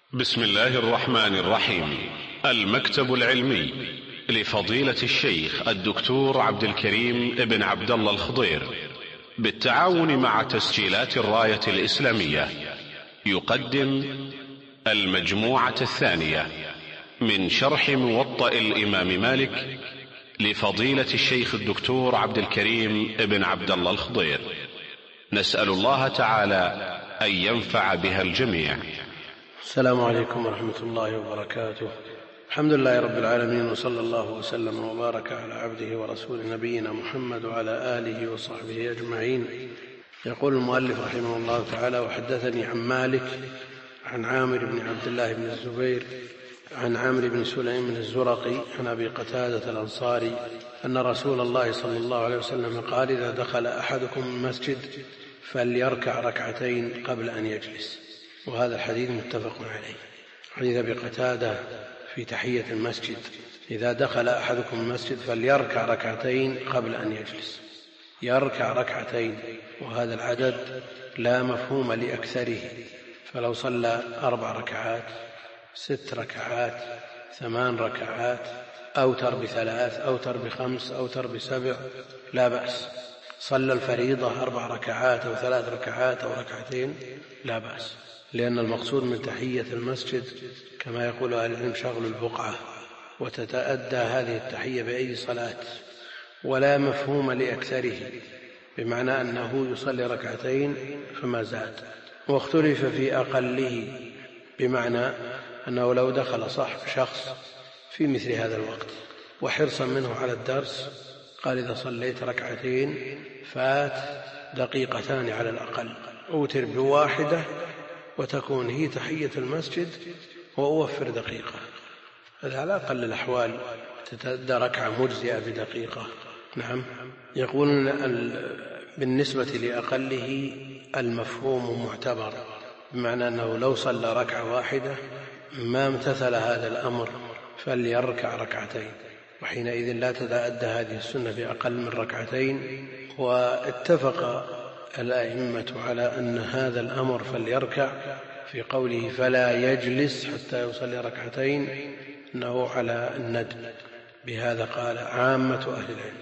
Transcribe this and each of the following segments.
بسم الله الرحمن الرحيم. المكتب العلمي لفضيلة الشيخ الدكتور عبد الكريم ابن عبد الله الخضير بالتعاون مع تسجيلات الراية الإسلامية يقدم المجموعة الثانية من شرح موطأ الإمام مالك لفضيلة الشيخ الدكتور عبد الكريم ابن عبد الله الخضير. نسأل الله تعالى أن ينفع بها الجميع. السلام عليكم ورحمة الله وبركاته. الحمد لله رب العالمين، وصلى الله وسلم وبارك على عبده ورسوله نبينا محمد وعلى آله وصحبه أجمعين. يقول المؤلف رحمه الله تعالى: وحدثني عن مالك عن عامر بن عبد الله بن الزبير عن عمرو بن سليم الزرقي عن أبي قتادة الأنصاري أن رسول الله صلى الله عليه وسلم قال: إذا دخل أحدكم المسجد فليركع ركعتين قبل أن يجلس. وهذا الحديث متفق عليه، حديث أبي قتادة في تحية المسجد: إذا دخل أحدكم المسجد فليركع ركعتين قبل أن يجلس. يركع ركعتين، وهذا العدد لا مفهوم لأكثره، فلو صلى 4 ركعات 6 ركعات 8 ركعات أوتر ب3 أوتر ب5 أوتر ب7 لا بأس. صلى الفريضة 4 ركعات أو 3 ركعات أو ركعتين لا بأس، لأن المقصود من تحية المسجد كما يقول أهل العلم شغل البقعة، وتتأدى هذه التحية بأي صلاة، ولا مفهوم لأكثره، بمعنى أنه يصلي ركعتين فما زاد. واختلف في أقله، بمعنى أنه لو دخل شخص في مثل هذا الوقت وحرصا منه على الدرس قال: إذا صليت ركعتين فات 2 دقيقتان على الأقل، أوتر ب1 وتكون هي تحية المسجد وأوفر 1 دقيقة. هذا على أقل الأحوال تتأدى ركعة مجزئة ب1 دقيقة. نعم. يقولون بالنسبة لأقله المفهوم معتبر، بمعنى أنه لو صلى 1 ركعة ما امتثل هذا الأمر فليركع ركعتين، وحينئذ لا تتأدى هذه السنة بأقل من 2 ركعتين. واتفق الأئمة على أن هذا الأمر فليركع في قوله فلا يجلس حتى يصلي 2 ركعتين أنه على الندب، بهذا قال عامة أهل العلم.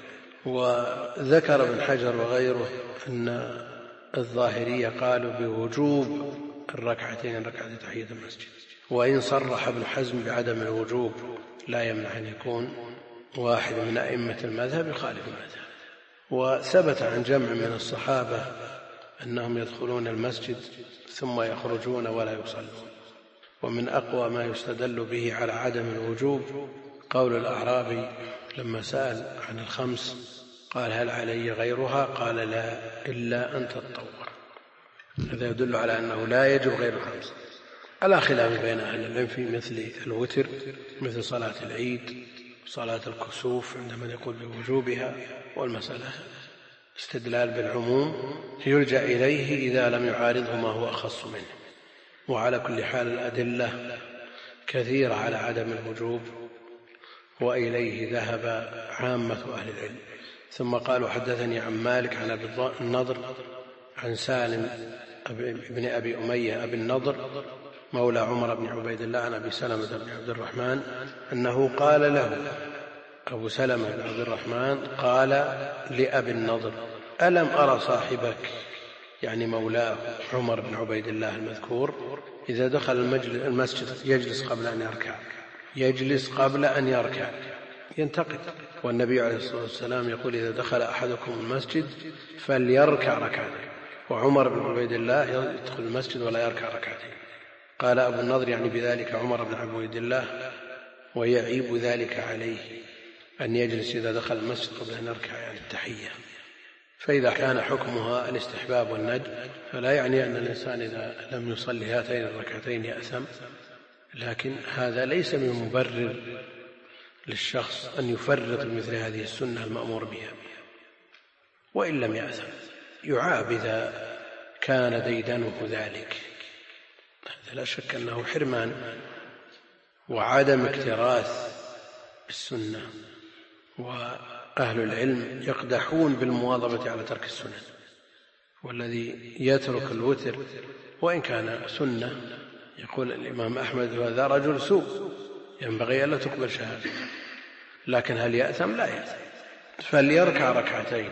وذكر ابن حجر وغيره أن الظاهرية قالوا بوجوب 2 ركعتين تحية المسجد، وإن صرح ابن حزم بعدم الوجوب لا يمنع أن يكون واحد من أئمة المذهب يخالف المذهب. وثبت عن جمع من الصحابة أنهم يدخلون المسجد ثم يخرجون ولا يصلون. ومن أقوى ما يستدل به على عدم الوجوب قول الأعرابي لما سأل عن ال5 قال: هل علي غيرها؟ قال: لا، إلا أن تتطوع. هذا يدل على أنه لا يجب غير ال5. على خلاف بين أهل العلم في مثل الوتر، مثل صلاة العيد، صلاة الكسوف عند من يقول بوجوبها. والمسألة استدلال بالعموم يلجأ إليه إذا لم يعارضه ما هو أخص منه. وعلى كل حال الأدلة كثيرة على عدم الوجوب، وإليه ذهب عامة أهل العلم. ثم قالوا: حدثني عن مالك عن أبي النضر عن سالم ابن أبي أمية أبي النضر مولى عمر بن عبيد الله عن أبي سلمة بن عبد الرحمن أنه قال له أبو سلمة بن عبد الرحمن قال لأبي النضر: ألم أرى صاحبك، يعني مولاه عمر بن عبيد الله المذكور، إذا دخل المسجد يجلس قبل أن يركع ينتقد. والنبي عليه الصلاة والسلام يقول: إذا دخل أحدكم المسجد فليركع ركعتين. وعمر بن عبيد الله يدخل المسجد ولا يركع ركعتين. قال أبو النضر يعني بذلك عمر بن عبيد الله، ويعيب ذلك عليه أن يجلس إذا دخل المسجد قبل أن يركع، يعني التحية. فإذا كان حكمها الاستحباب والندب فلا يعني أن الإنسان إذا لم يصلي هاتين الركعتين يأثم، لكن هذا ليس من مبرر للشخص أن يفرط بمثل هذه السنة المأمور بها. وإن لم يأثم يعاب إذا كان ديدنه ذلك، هذا لا شك أنه حرمان وعدم اكتراث بالسنة. وأهل العلم يقدحون بالمواظبة على ترك السنن، والذي يترك الوتر وإن كان سنة يقول الإمام أحمد هذا رجل سوء ينبغي ألا تقبل شهادته، لكن هل يأثم؟ لا يأثم، فليركع ركعتين.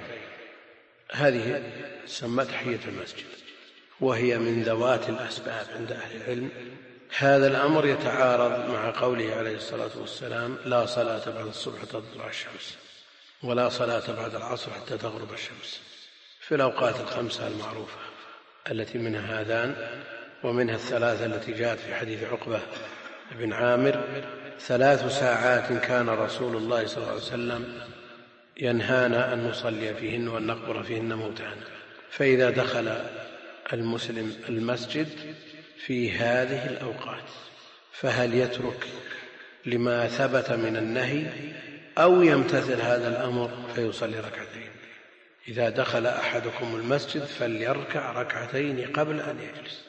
هذه سمت تحية المسجد، وهي من ذوات الأسباب عند أهل العلم. هذا الأمر يتعارض مع قوله عليه الصلاة والسلام: لا صلاة بعد الصبح حتى تطلع الشمس، ولا صلاة بعد العصر حتى تغرب الشمس، في الأوقات الخمسة المعروفة التي منها هذان، ومنها الثلاثة التي جاءت في حديث عقبة بن عامر: 3 ساعات كان رسول الله صلى الله عليه وسلم ينهانا أن نصلي فيهن وأن نقبر فيهن موتانا. فإذا دخل المسلم المسجد في هذه الأوقات فهل يترك لما ثبت من النهي أو يمتثل هذا الأمر فيصلي ركعتين؟ إذا دخل أحدكم المسجد فليركع ركعتين قبل أن يجلس،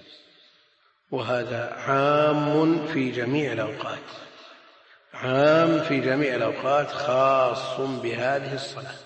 وهذا عام في جميع الأوقات، عام في جميع الأوقات، خاص بهذه الصلاة.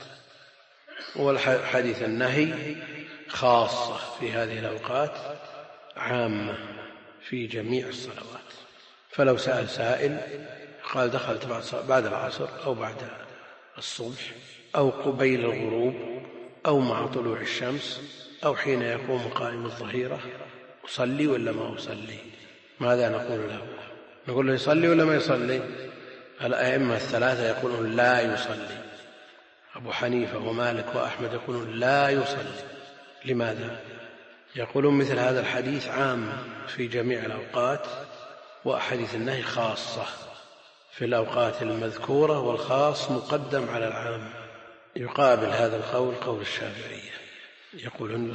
والحديث النهي خاصة في هذه الأوقات، عامة في جميع الصلوات. فلو سأل سائل قال: دخلت بعد العصر أو بعد الصبح أو قبيل الغروب أو مع طلوع الشمس أو حين يقوم قائم الظهيرة، أصلي ولا ما أصلي؟ ماذا نقول له؟ نقول له يصلي ولا ما يصلي؟ الأئمة الثلاثة يقولون لا يصلي، أبو حنيفة ومالك وأحمد يقولون لا يصلي. لماذا؟ يقولون مثل هذا الحديث عام في جميع الأوقات، وأحاديث النهي خاصة في الأوقات المذكورة، والخاص مقدم على العام. يقابل هذا القول قول الشافعية، يقولون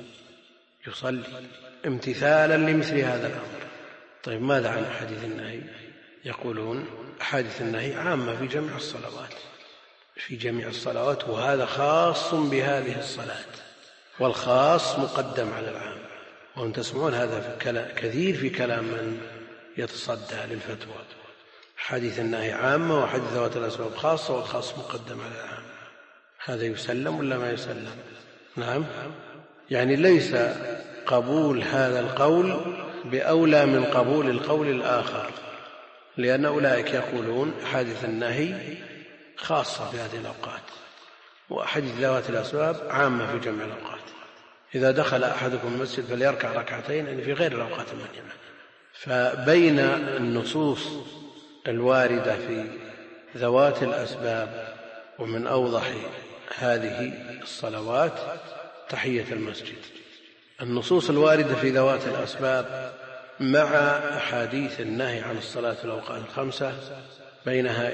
يصلي امتثالا لمثل هذا الأمر. طيب ماذا عن أحاديث النهي؟ يقولون أحاديث النهي عامة في جميع الصلوات، في جميع الصلوات، وهذا خاص بهذه الصلاة، والخاص مقدم على العام. وأن تسمعون هذا كثير في كلام من يتصدى للفتوى. حديث النهي عامة وحديث ذوات الأسباب خاصة، والخاص مقدم على العام. هذا يسلم ولا ما يسلم؟ نعم، يعني ليس قبول هذا القول بأولى من قبول القول الآخر، لأن أولئك يقولون حديث النهي خاصة بهذه الأوقات، وحديث ذوات الأسباب عامة في جميع الأوقات. إذا دخل أحدكم المسجد فليركع ركعتين، يعني في غير الأوقات المنهية. فبين النصوص الواردة في ذوات الأسباب ومن أوضح هذه الصلوات تحية المسجد، النصوص الواردة في ذوات الأسباب مع أحاديث النهي عن الصلاة في الأوقات الخمسة بينها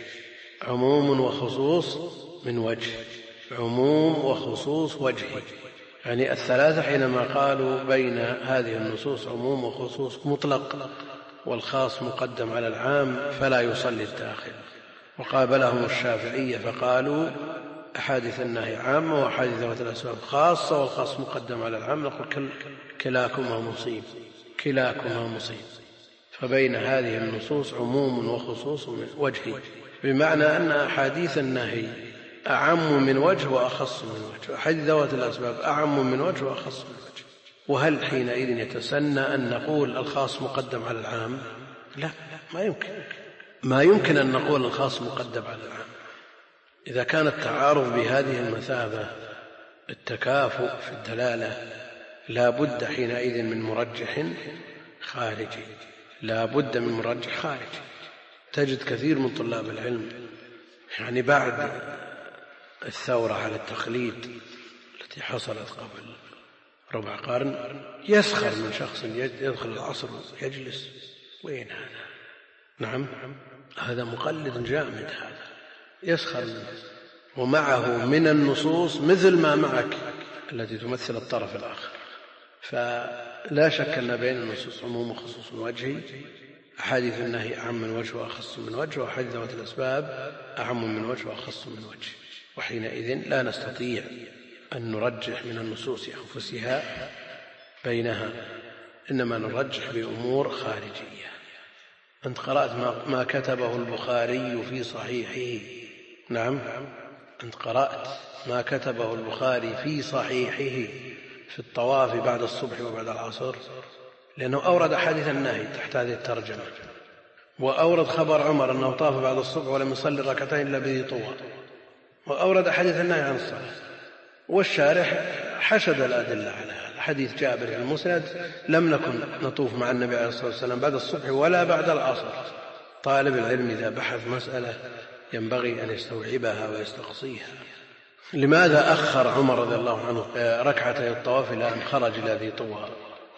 عموم وخصوص من وجه، عموم وخصوص وجهي. يعني الثلاثة حينما قالوا بين هذه النصوص عموم وخصوص مطلق والخاص مقدم على العام فلا يصلي الداخل. وقابلهم الشافعية فقالوا أحاديث النهي عامة وأحاديث ذوات الأسباب خاصة، والخاص مقدم على العام. نقول كلاكما مصيب، كلاكما مصيب. فبين هذه النصوص عموم وخصوص من وجهي، بمعنى أن أحاديث النهي أعم من وجه وأخص من وجه، أحاديث ذوات الأسباب أعم من وجه وأخص من وجه. وهل حينئذ يتسنى أن نقول الخاص مقدم على العام؟ لا، ما يمكن أن نقول الخاص مقدم على العام. إذا كان التعارض بهذه المثابة، التكافؤ في الدلالة، لا بد حينئذ من مرجح خارجي، لا بد من مرجح خارجي. تجد كثير من طلاب العلم يعني بعد الثورة على التقليد التي حصلت قبل ربع قرن يسخر من شخص يدخل العصر ويجلس. وين هذا؟ نعم، هذا مقلد جامد، هذا يسخر منه، ومعه من النصوص مثل ما معك التي تمثل الطرف الآخر. فلا شك أن بين النصوص عموم وخصوص وجهي، أحاديث النهي أعم من وجه وأخص من وجه، وأحاديث ذوات الأسباب أعم من وجه وأخص من وجه. وحينئذ لا نستطيع أن نرجح من النصوص أنفسها بينها، إنما نرجح بأمور خارجية. أنت قرأت ما كتبه البخاري في صحيحه؟ نعم، أنت قرأت ما كتبه البخاري في صحيحه في الطواف بعد الصبح وبعد العصر؟ لأنه أورد أحاديث النهي تحت هذه الترجمة، وأورد خبر عمر أنه طاف بعد الصبح ولم يصلي ركعتين إلا بذي طوى، وأورد أحاديث النهي عن الصلاة. والشارح حشد الأدلة على هذا. حديث جابر في المسند: لم نكن نطوف مع النبي عليه الصلاة والسلام بعد الصبح ولا بعد العصر. طالب العلم إذا بحث مسألة ينبغي أن يستوعبها ويستقصيها. لماذا أخر عمر رضي الله عنه ركعتي الطواف إلى أن خرج إلى ذي طوى؟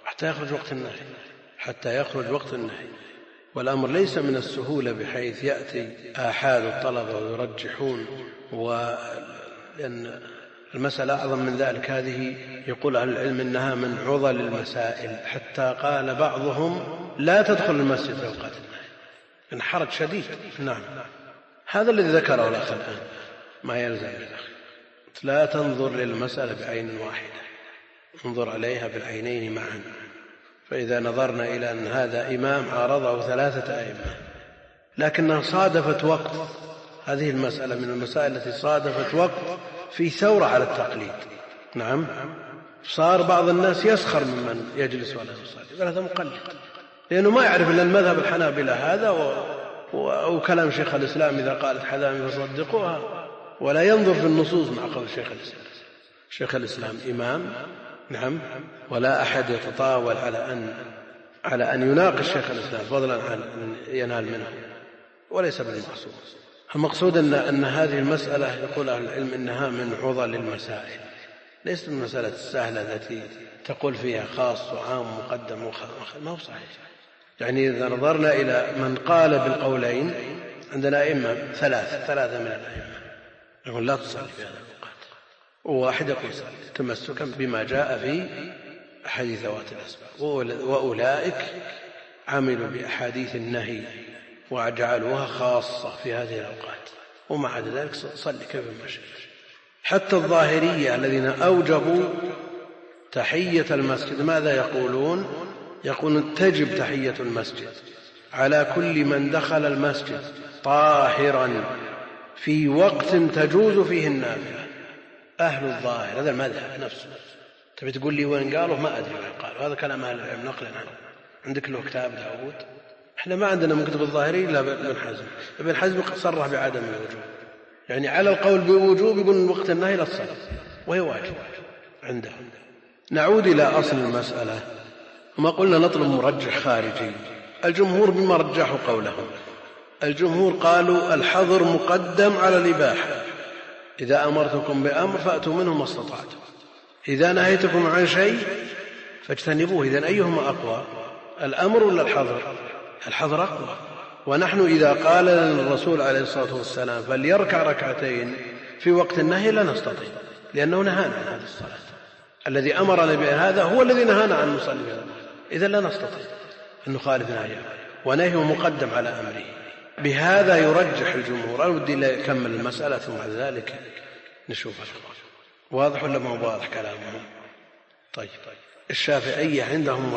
حتى يخرج وقت النهي. والأمر ليس من السهولة بحيث يأتي آحاد الطلبة ويرجحون، لأن المسألة أعظم من ذلك. هذه يقول أهل العلم إنها من عضل المسائل، حتى قال بعضهم لا تدخل المسجد في أوقات النهي، إن حرج شديد. نعم، هذا الذي ذكره الأخ الآن ما يلزم الأخ. لا تنظر للمسألة بعين واحدة، انظر عليها بالعينين معا. فإذا نظرنا إلى أن هذا إمام عارضه 3 أئمة، لكنها صادفت وقت، هذه المسألة من المسائل التي صادفت وقت في ثورة على التقليد. نعم، صار بعض الناس يسخر ممن يجلس ولا يصلي، قال هذا مقلد، لأنه ما يعرف إلا المذهب الحنابلة هذا وكلام شيخ الإسلام إذا قالت حذامي فصدقوها، ولا ينظر في النصوص مع قول شيخ الإسلام. شيخ الإسلام إمام، نعم، ولا أحد يتطاول على أن يناقش شيخ الإسلام فضلا عن أن ينال منه، وليس بالمقصود. المقصود أن هذه المسألة يقول أهل العلم إنها من عضل المسائل، ليست من المسألة السهلة التي تقول فيها خاص وعام مقدم ومؤخر، ما هو صحيح. يعني إذا نظرنا إلى من قال بالقولين، عندنا أئمة ثلاثة من الأئمة يقول لا تصلي في هذا الوقت، وواحد يقول صلي، تمسكا بما جاء في أحاديث ذوات الأسباب. وأولئك عملوا بأحاديث النهي وجعلوها خاصة في هذه الأوقات، ومع ذلك صلي كيف ما شئت. حتى الظاهرية الذين أوجبوا تحية المسجد ماذا يقولون؟ يقولون تجب تحية المسجد على كل من دخل المسجد طاهرا في وقت تجوز فيه النافلة. أهل الظاهر هذا المذهب نفسه. تبي تقول لي وين قالوا؟ ما أدري وين قالوا، هذا كلام أهل العلم نقلا عنه. عندك له كتاب داود؟ احنا ما عندنا من كتب الظاهري إلا ابن حزم. ابن حزم صرح بعدم الوجوب، يعني على القول بالوجوب يقول وقت النهي لا تصلي، وهي واجب عندهم. نعود إلى أصل المسألة، وما قلنا نطلب مرجح خارجي. الجمهور بما رجحوا قولهم، الجمهور قالوا الحظر مقدم على الإباحة. إذا أمرتكم بأمر فأتوا منه ما استطعتم، إذا نهيتكم عن شيء فاجتنبوه. إذن أيهما أقوى، الأمر ولا الحظر؟ الحظر أقوى. ونحن إذا قال لنا الرسول عليه الصلاة والسلام فليركع ركعتين في وقت النهي لا نستطيع، لأنه نهانا عن هذه الصلاة. الذي أمرنا بهذا هو الذي نهانا عن نصلي بهذا، إذا لا نستطيع أن نخالف نهيه، ونهيه مقدم على أمره. بهذا يرجح الجمهور. أودي لأكمل المسألة ثم بعد ذلك نشوف واضح ولا ما واضح كلامهم؟ طيب، الشافعية عندهم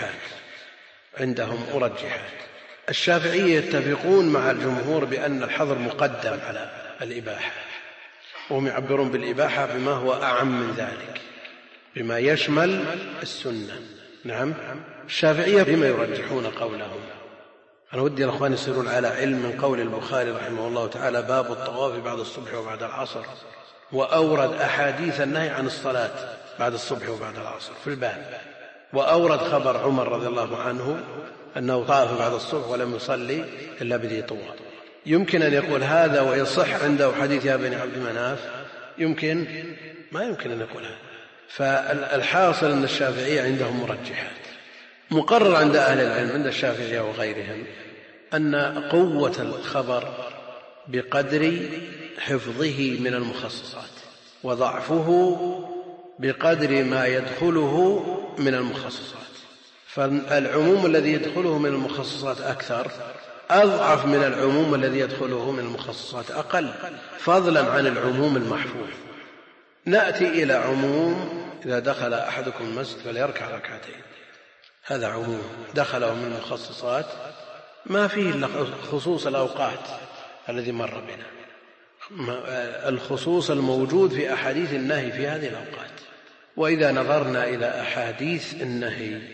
مرجحات. الشافعية يتفقون مع الجمهور بأن الحظر مقدم على الإباحة، وهم يعبرون بالإباحة بما هو أعم من ذلك، بما يشمل السنة. نعم، الشافعية بما يرجحون قولهم. أنا ودي الأخوان يصيرون على علم من قول البخاري رحمه الله تعالى: باب الطواف بعد الصبح وبعد العصر، وأورد أحاديث النهي عن الصلاة بعد الصبح وبعد العصر في الباب، وأورد خبر عمر رضي الله عنه أنه طاف بعد الصبح ولم يصلي إلا بذي طوى. يمكن أن يقول هذا ويصح عنده حديث يا بني عبد مناف؟ يمكن؟ ما يمكن أن يقول هذا. فالحاصل أن الشافعية عندهم مرجحات. مقرر عند أهل العلم عند الشافعية وغيرهم أن قوة الخبر بقدر حفظه من المخصصات، وضعفه بقدر ما يدخله من المخصصات. فالعموم الذي يدخله من المخصصات أكثر أضعف من العموم الذي يدخله من المخصصات أقل، فضلا عن العموم المحفوظ. نأتي إلى عموم: إذا دخل أحدكم المسجد فليركع ركعتين. هذا عموم دخله من المخصصات ما فيه إلا خصوص الأوقات الذي مر بنا، الخصوص الموجود في أحاديث النهي في هذه الأوقات. وإذا نظرنا إلى أحاديث النهي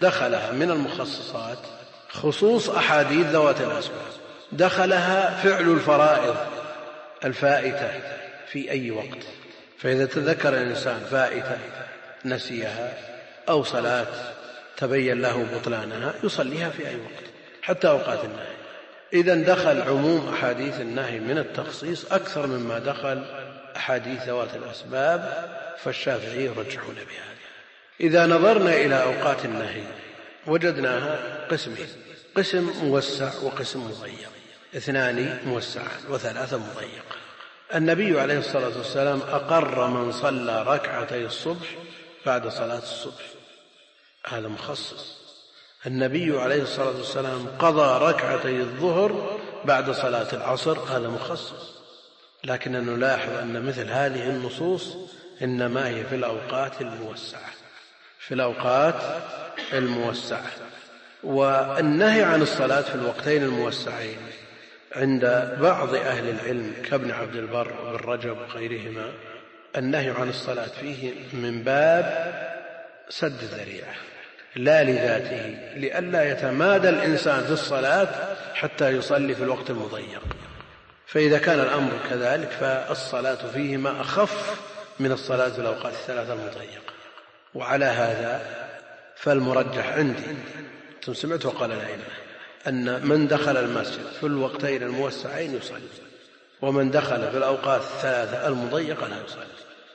دخلها من المخصصات خصوص أحاديث ذوات الأسباب، دخلها فعل الفرائض الفائتة في أي وقت، فإذا تذكر الإنسان فائتة نسيها أو صلاة تبين له بطلانها يصليها في أي وقت حتى أوقات النهي. إذن دخل عموم أحاديث النهي من التخصيص أكثر مما دخل أحاديث ذوات الأسباب، فالشافعي يرجحون بهذا. إذا نظرنا إلى أوقات النهي وجدناها قسمين: قسم موسع وقسم مضيق، 2 موسعان و3 مضيق. النبي عليه الصلاة والسلام أقر من صلى ركعتي الصبح بعد صلاة الصبح، هذا مخصص. النبي عليه الصلاة والسلام قضى ركعتي الظهر بعد صلاة العصر، هذا مخصص. لكننا نلاحظ أن مثل هذه النصوص إنما هي في الأوقات الموسعة، في الأوقات الموسعة. والنهي عن الصلاة في الوقتين الموسعين عند بعض أهل العلم كابن عبد البر وابن رجب وغيرهما النهي عن الصلاة فيه من باب سد الذريعة لا لذاته، لئلا يتمادى الإنسان في الصلاة حتى يصلي في الوقت المضيق. فإذا كان الأمر كذلك فالصلاة فيهما أخف من الصلاة في الأوقات الثلاثة المضيقة. وعلى هذا فالمرجح عندي، ثم سمعت وقال العلم، أن من دخل المسجد في الوقتين الموسعين يصلي، ومن دخل في الأوقات الثلاثة المضيقة لا يصلي.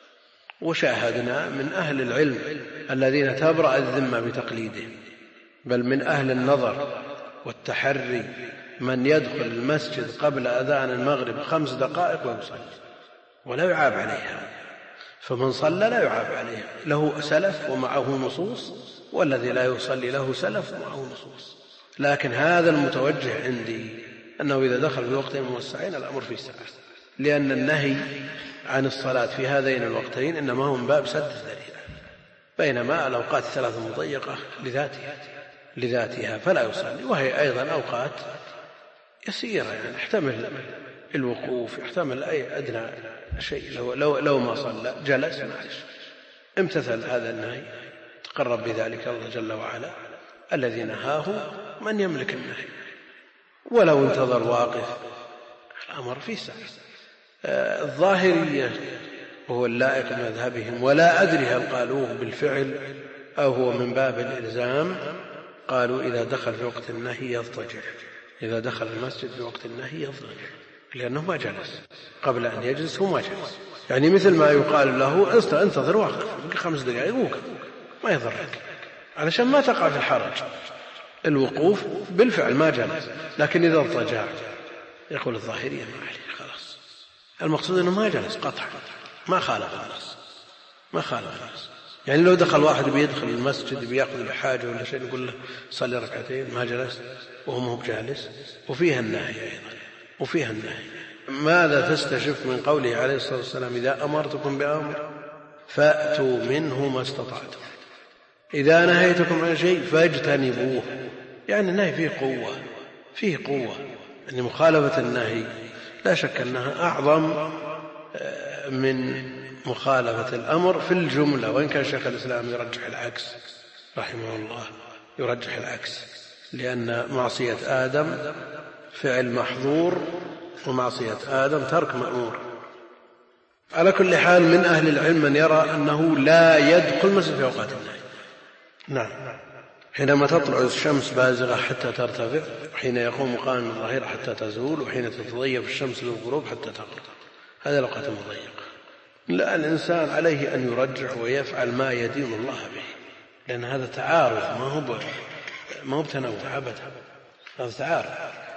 وشاهدنا من أهل العلم الذين تبرأ الذمة بتقليدهم، بل من أهل النظر والتحري من يدخل المسجد قبل أذان المغرب 5 دقائق ويصلي ولا يعاب عليها. فمن صلى لا يعاب عليه، له سلف ومعه نصوص، والذي لا يصلي له سلف ومعه نصوص. لكن هذا المتوجه عندي أنه إذا دخل في الوقتين الموسعين الأمر فيه سعة، لأن النهي عن الصلاة في هذين الوقتين إنما هو من باب سد الذريعة، بينما الأوقات الثلاث المضيقة لذاتها فلا يصلي، وهي أيضا أوقات يسيرة، يعني يحتمل الوقوف، يحتمل أي أدنى شيء. لو ما صلى جلس معلش، امتثل هذا النهي، تقرب بذلك الله جل وعلا. الذي نهاه من يملك النهي، ولو انتظر واقف الأمر فيه سعة. الظاهرية وهو اللائق بمذهبهم، ولا أدري هل قالوه بالفعل أو هو من باب الإلزام، قالوا إذا دخل في وقت النهي يضطجع، إذا دخل المسجد في وقت النهي يضطجع، لأنه ما جلس قبل أن يجلس، هو ما جلس. يعني مثل ما يقال له انتظر واقف 5 دقائق وقف ما يضرك، علشان ما تقع في الحرج. الوقوف بالفعل ما جلس، لكن إذا اضطجع يقول الظاهرية ما عليه، خلاص. المقصود أنه ما جلس قطع، ما خالف النص، ما خالف النص. يعني لو دخل واحد بيدخل المسجد بيأخذ بحاجة ولا شيء نقول له صلي ركعتين، ما جلس وهو مو بجالس، وفيها النهي أيضا، وفيها النهي. ماذا تستشف من قوله عليه الصلاة والسلام إذا أمرتكم بأمر فأتوا منه ما استطعتم، إذا نهيتكم عن شيء فاجتنبوه. يعني النهي فيه قوة، يعني مخالفة النهي لا شك أنها أعظم من مخالفة الأمر في الجملة، وإن كان شيخ الإسلام يرجح العكس رحمه الله، يرجح العكس، لأن معصية آدم فعل محظور، ومعصية آدم ترك مأمور. على كل حال من أهل العلم من يرى أنه لا يدخل مسجد في أوقات النهي. نعم، حينما تطلع الشمس بازغة حتى ترتفع، وحين يقوم قائم الظهيرة حتى تزول، وحين تتضيف الشمس للغروب حتى تغرب، هذه الأوقات المضيقة. لا، الإنسان عليه أن يرجح ويفعل ما يدين الله به، لأن هذا تعارف، ما هو بتنوع أبدا، هذا تعارف.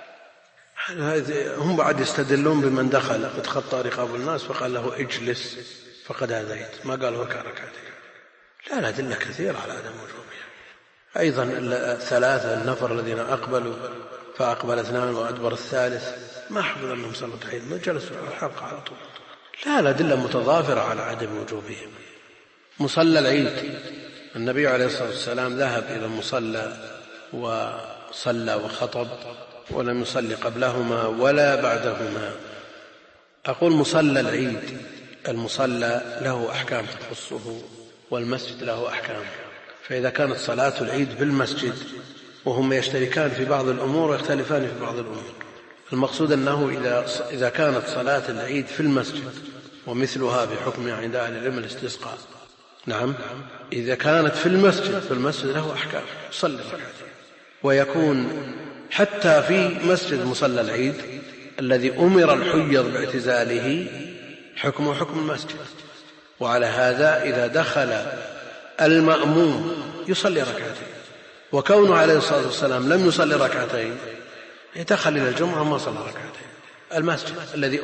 هم بعد يستدلون بمن دخل اتخطى رقاب الناس فقال له اجلس فقد آذيت، ما قال ركع ركعتين. لا، الأدلة كثيرة على عدم وجوبها. أيضا 3 النفر الذين أقبلوا فأقبل 2 وأدبر الثالث، ما حفظ أنهم صلوا تحية، ما جلسوا على الحلقة على طول. لا، الأدلة متضافرة على عدم وجوبهم. مصلى العيد، النبي عليه الصلاة والسلام ذهب إلى المصلى وصلى وخطب، ولم يصلي قبلهما ولا بعدهما. أقول مصلى العيد، المصلى له أحكام تخصه، والمسجد له أحكام. فإذا كانت صلاة العيد بالمسجد وهم يشتركان في بعض الأمور ويختلفان في بعض الأمور، المقصود أنه إذا كانت صلاة العيد في المسجد ومثلها بحكم عند أهل العلم الاستسقاء، نعم، إذا كانت في المسجد له أحكام، يصلي ركعتين. ويكون حتى في مسجد مصلى العيد الذي أمر الحيض باعتزاله حكمه حكم المسجد. وعلى هذا إذا دخل المأموم يصلي ركعتين، وكونه عليه الصلاة والسلام لم يصلي ركعتين يدخل إلى الجمعة وما صلى ركعتين. المسجد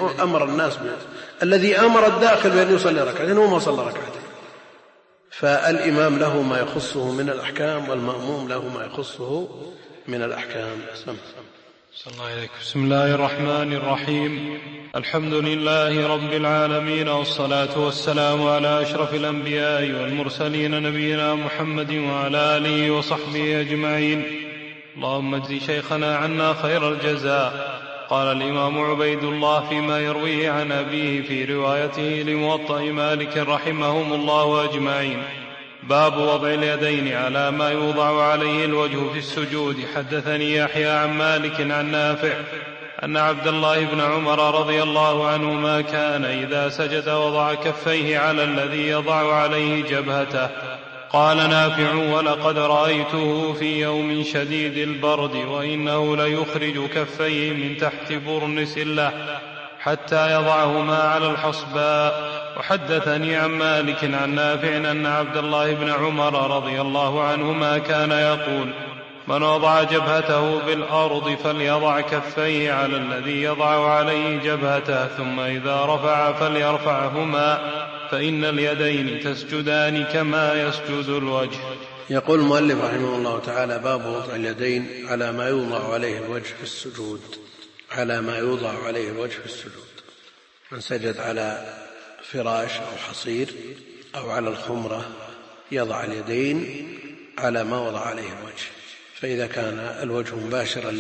الذي أمر الداخل بأن يصلي ركعتين وما صلى ركعتين. فالإمام له ما يخصه من الأحكام والمأموم له ما يخصه من الأحكام. بسم الله الرحمن الرحيم. الحمد لله رب العالمين، والصلاة والسلام على أشرف الأنبياء والمرسلين نبينا محمد وعلى آله وصحبه أجمعين. اللهم اجز شيخنا عنا خير الجزاء. قال الإمام عبيد الله فيما يرويه عن أبيه في روايته لموطأ مالك رحمهم الله أجمعين: باب وضع اليدين على ما يوضع عليه الوجه في السجود. حدثني يحيى عن مالك عن نافع أن عبد الله بن عمر رضي الله عنهما كان إذا سجد وضع كفيه على الذي يضع عليه جبهته. قال نافع: ولقد رأيته في يوم شديد البرد وإنه ليخرج كفيه من تحت برنس له حتى يضعهما على الحصباء. وحدثني عن مالك عن نافع أن عبد الله بن عمر رضي الله عنهما كان يقول: من وضع جبهته بالأرض فليضع كفيه على الذي يضع عليه جبهته، ثم إذا رفع فليرفعهما، فإن اليدين تسجدان كما يسجد الوجه. يقول المؤلف رحمه الله تعالى: باب وضع اليدين على ما يوضع عليه الوجه في السجود. على ما يوضع عليه الوجه في السجود، من سجد على فراش أو حصير أو على الخمرة يضع اليدين على ما وضع عليه الوجه. فإذا كان الوجه مباشرا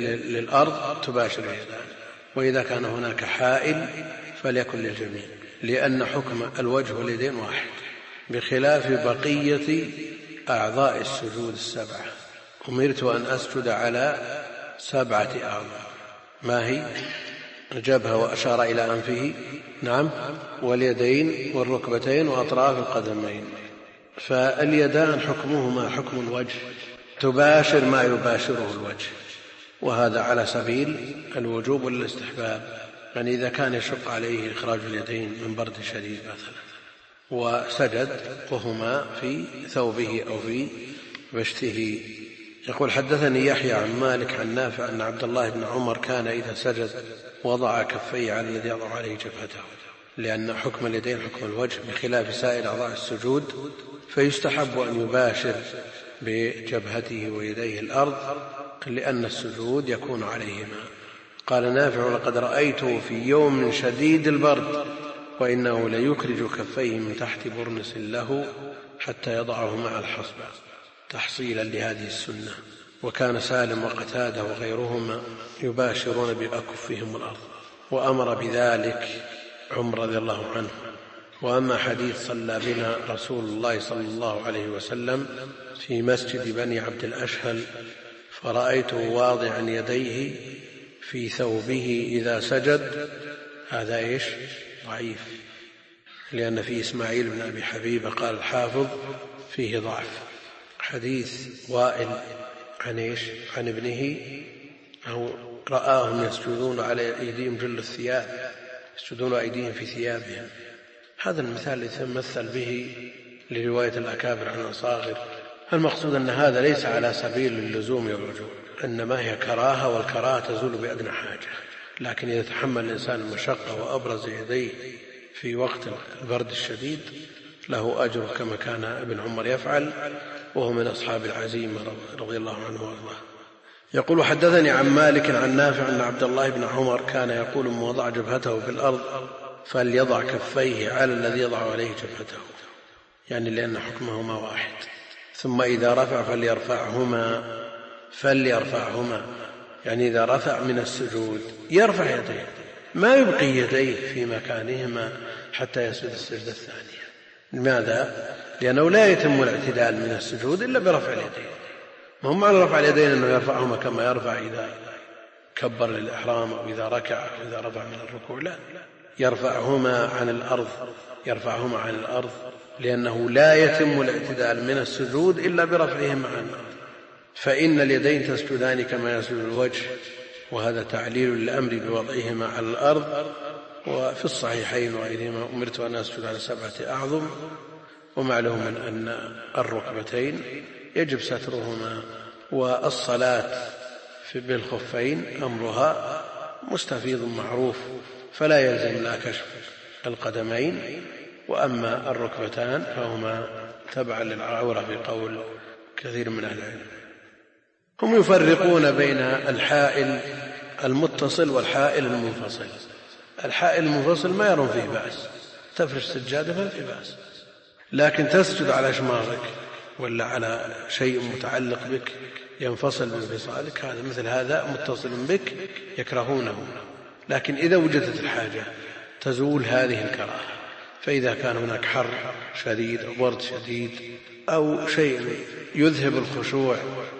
للأرض تباشر اليدان، وإذا كان هناك حائل فليكن للجميع، لأن حكم الوجه واليدين واحد، بخلاف بقية أعضاء السجود السبعة. أمرت أن أسجد على 7 أعضاء، ما هي؟ الجبهة وأشار إلى أنفه، نعم، واليدين والركبتين وأطراف القدمين. فاليدان حكمهما حكم الوجه، تباشر ما يباشره الوجه، وهذا على سبيل الوجوب والاستحباب. يعني إذا كان يشق عليه إخراج اليدين من برد شديد مثلا وسجد وهما في ثوبه أو في بشته. يقول: حدثني يحيى عن مالك عن نافع أن عبد الله بن عمر كان إذا سجد وضع كفيه على الذي يضع عليه جبهته، لأن حكم اليدين حكم الوجه بخلاف سائر أعضاء السجود، فيستحب أن يباشر بجبهته ويديه الأرض لأن السجود يكون عليهما. قال نافع: لقد رأيته في يوم شديد البرد وإنه ليخرج كفيه من تحت برنس له حتى يضعهما على الحصبة، تحصيلا لهذه السنة. وكان سالم وقتاده وغيرهما يباشرون بأكفهم الأرض، وأمر بذلك عمر رضي الله عنه. وأما حديث صلى بنا رسول الله صلى الله عليه وسلم في مسجد بني عبد الأشهل فرأيته واضعا يديه في ثوبه إذا سجد، هذا إيش؟ ضعيف، لأن فيه إسماعيل بن أبي حبيبة قال الحافظ فيه ضعف. حديث وائل عن إيش؟ عن ابنه أو رآهم يسجدون على أيديهم جل الثياب، يسجدون أيديهم في ثيابهم. هذا المثال يتمثل به لرواية الأكابر عن الأصاغر. المقصود أن هذا ليس على سبيل اللزوم والرجوع، إنما هي كراهة، والكراهة تزول بأدنى حاجة. لكن إذا تحمل الإنسان المشقة وأبرز يديه في وقت البرد الشديد له أجر، كما كان ابن عمر يفعل، وهو من أصحاب العزيمة رضي الله عنه وارضاه. يقول: حدثني عن مالك عن نافع أن عبد الله بن عمر كان يقول: من وضع جبهته في الأرض فليضع كفيه على الذي يضع عليه جبهته، يعني لأن حكمهما واحد. ثم إذا رفع فليرفعهما، يعني إذا رفع من السجود يرفع يديه، ما يبقي يديه في مكانهما حتى يسجد السجدة الثانية. لماذا؟ لأنه لا يتم الاعتدال من السجود إلا برفع اليدين. ما هم معنى رفع اليدين أنه يرفعهما كما يرفع إذا كبر للإحرام أو إذا ركع أو إذا رفع من الركوع، لا، يرفعهما عن الأرض لأنه لا يتم الاعتدال من السجود إلا برفعهما عن الأرض. فإن اليدين تسجدان كما يسجد الوجه، وهذا تعليل للأمر بوضعهما على الأرض. وفي الصحيحين وغيرهما أمرت أن أسجد على 7 أعظم. ومعلوم أن الركبتين يجب سترهما، والصلاة بالخفين أمرها مستفيض معروف، فلا يلزم لا كشف القدمين. وأما الركبتان فهما تبعا للعورة في قول كثير من أهل العلم. هم يفرقون بين الحائل المتصل والحائل المنفصل. الحائل المنفصل ما يرون فيه بأس، تفرش سجادة فلا فيه بأس، لكن تسجد على شماغك ولا على شيء متعلق بك ينفصل بانفصالك، هذا مثل هذا متصل بك يكرهونه. لكن إذا وجدت الحاجة تزول هذه الكراهة. فإذا كان هناك حر شديد أو برد شديد أو شيء يذهب الخشوع،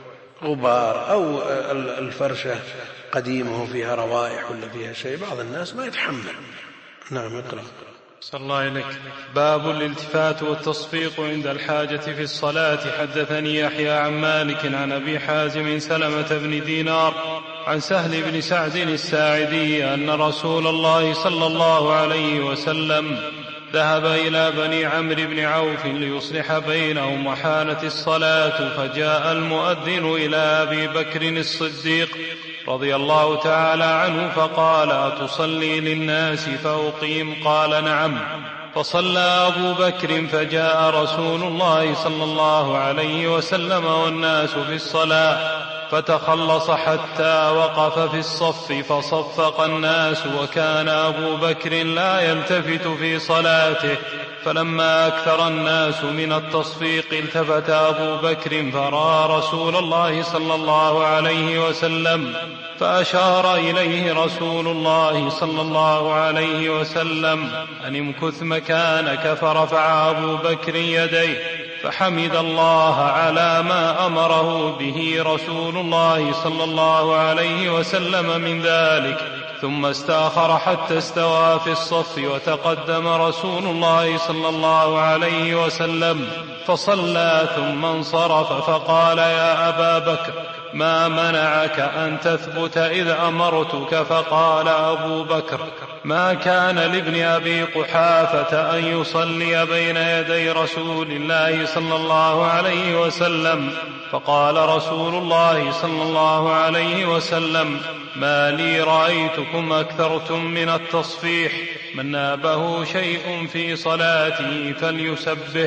غبار أو الفرشة قديمة وفيها روائح ولا فيها شيء، بعض الناس ما يتحمل. نعم، اقرأ. صلى الله عليك. باب الالتفات والتصفيق عند الحاجة في الصلاة. حدثني يحيى عن مالك عن أبي حازم سلمة بن دينار عن سهل بن سعد الساعدي أن رسول الله صلى الله عليه وسلم ذهب إلى بني عمرو بن عوف ليصلح بينهم وحانت الصلاة، فجاء المؤذن إلى أبي بكر الصديق رضي الله تعالى عنه فقال: أتصلي للناس فأقيم؟ قال: نعم. فصلى أبو بكر، فجاء رسول الله صلى الله عليه وسلم والناس في الصلاة، فتخلص حتى وقف في الصف فصفق الناس، وكان أبو بكر لا يلتفت في صلاته. فلما أكثر الناس من التصفيق التفت أبو بكر فرأى رسول الله صلى الله عليه وسلم، فأشار إليه رسول الله صلى الله عليه وسلم أن امكث مكانك، فرفع أبو بكر يديه فحمد الله على ما أمره به رسول الله صلى الله عليه وسلم من ذلك، ثم استأخر حتى استوى في الصف، وتقدم رسول الله صلى الله عليه وسلم فصلى ثم انصرف، فقال: يا أبا بكر، ما منعك أن تثبت إذ أمرتك؟ فقال أبو بكر: ما كان لابن أبي قحافة أن يصلي بين يدي رسول الله صلى الله عليه وسلم. فقال رسول الله صلى الله عليه وسلم: ما لي رأيتكم أكثرتم من التصفيح، من نابه شيء في صلاته فليسبح،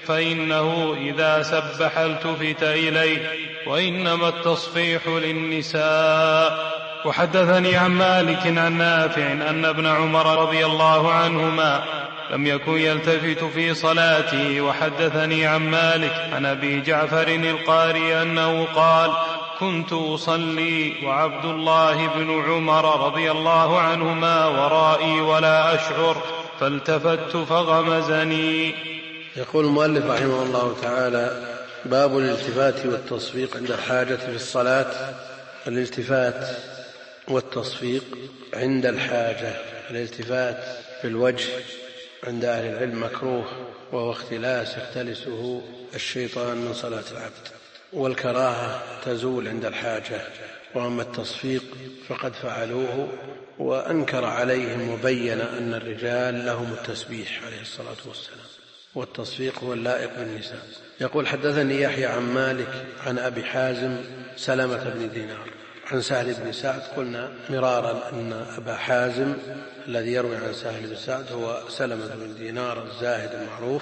فإنه إذا سبح التفت إليه، وإنما التصفيح للنساء. وحدثني عن مالك عن نافع أن ابن عمر رضي الله عنهما لم يكن يلتفت في صلاته. وحدثني عن مالك عن أبي جعفر القاري أنه قال: كنت أصلي وعبد الله بن عمر رضي الله عنهما ورائي ولا أشعر، فالتفت فغمزني. يقول المؤلف رحمه الله تعالى: باب الالتفات والتصفيق عند الحاجة في الصلاة. الالتفات والتصفيق عند الحاجة. الالتفات في الوجه عند أهل العلم مكروه، وهو اختلاس يختلسه الشيطان من صلاة العبد، والكراهة تزول عند الحاجة. وأما التصفيق فقد فعلوه، وأنكر عليهم وبين أن الرجال لهم التسبيح عليه الصلاة والسلام، والتصفيق هو اللائق بالنساء. يقول: حدثني يحيى عن مالك عن أبي حازم سلمة بن دينار عن سهل بن سعد. قلنا مرارا أن أبا حازم الذي يروي عن سهل بن سعد هو سلمة بن دينار الزاهد المعروف،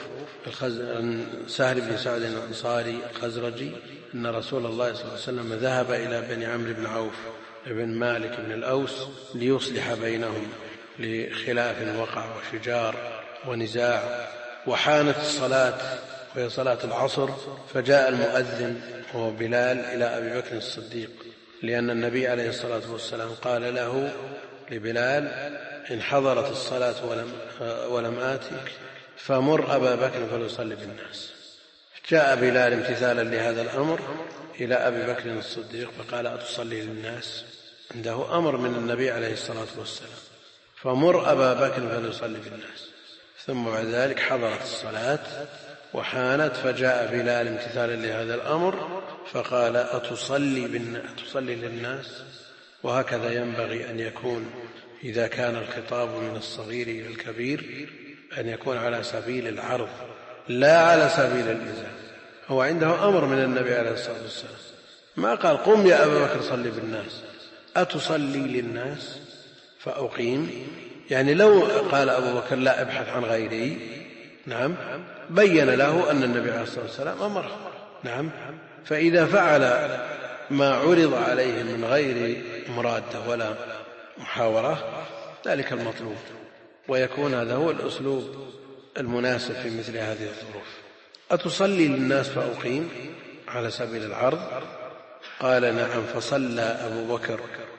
سهل بن سعد الأنصاري الخزرجي، أن رسول الله صلى الله عليه وسلم ذهب إلى بني عمرو بن عوف بن مالك بن الأوس ليصلح بينهم لخلاف وقع وشجار ونزاع. وحانت الصلاة وهي صلاة العصر، فجاء المؤذن وهو بلال إلى أبي بكر الصديق، لأن النبي عليه الصلاة والسلام قال له لبلال: إن حضرت الصلاة ولم آتك فمر أبا بكر فليصلي بالناس. جاء بلال امتثالا لهذا الأمر إلى أبي بكر الصديق فقال أتصلي للناس؟ عنده أمر من النبي عليه الصلاة والسلام، فمر أبا بكر فليصلي بالناس. ثم بعد ذلك حضرت الصلاة وحانت، فجاء بلال امتثالا لهذا الأمر فقال أتصلي للناس؟ وهكذا ينبغي أن يكون إذا كان الخطاب من الصغير إلى الكبير، أن يكون على سبيل العرض لا على سبيل الإلزام. هو عنده أمر من النبي عليه الصلاة والسلام، ما قال قم يا أبا بكر صلي بالناس، أتصلي للناس فأقيم. يعني لو قال أبو بكر لا ابحث عن غيري، نعم، بين له أن النبي عليه الصلاة والسلام أمره، نعم. فإذا فعل ما عرض عليه من غير مرادة ولا محاورة ذلك المطلوب، ويكون هذا هو الأسلوب المناسب في مثل هذه الظروف. أتصلي للناس فأقيم على سبيل العرض؟ قال نعم. فصلى أبو بكر.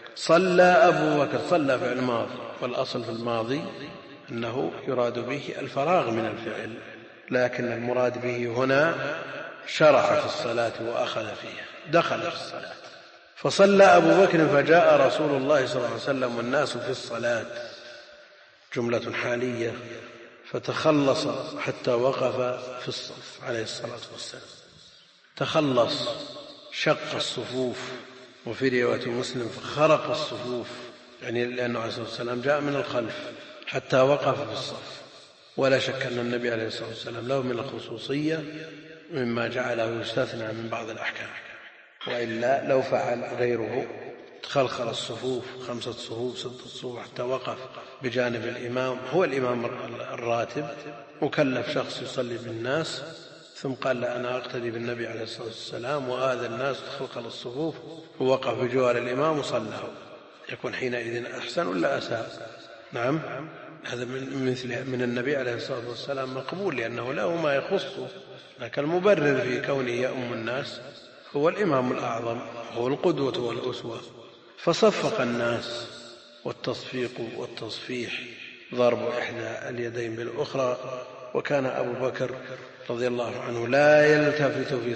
صلى فعل ماضي، والأصل في الماضي أنه يراد به الفراغ من الفعل، لكن المراد به هنا شرع في الصلاة وأخذ فيها، دخل في الصلاة. فصلى أبو بكر فجاء رسول الله صلى الله عليه وسلم والناس في الصلاة، جملة حالية، فتخلص حتى وقف في الصف عليه الصلاة والسلام. تخلص، شق الصفوف، وفي رواية مسلم فخرق الصفوف، يعني لأنه عليه الصلاة والسلام جاء من الخلف حتى وقف في الصف. ولا شك أن النبي عليه الصلاة والسلام له من الخصوصية مما جعله يستثنى من بعض الأحكام، وإلا لو فعل غيره تخلخل الصفوف، 5 صفوف 6 صفوف، حتى وقف بجانب الإمام، هو الإمام الراتب، مكلف شخص يصلي بالناس، ثم قال لا أنا أقتدي بالنبي عليه الصلاة والسلام وآذى الناس تخلخل الصفوف، ووقف بجوار الإمام وصلى، يكون حينئذ أحسن ولا أساء؟ نعم، هذا من النبي عليه الصلاة والسلام مقبول، لأنه له ما يخصه، لكن المبرر في كونه يؤم الناس هو الإمام الأعظم، هو القدوة والأسوة. فصفق الناس، والتصفيق والتصفيح ضرب إحدى اليدين بالأخرى. وكان أبو بكر رضي الله عنه لا يلتفت في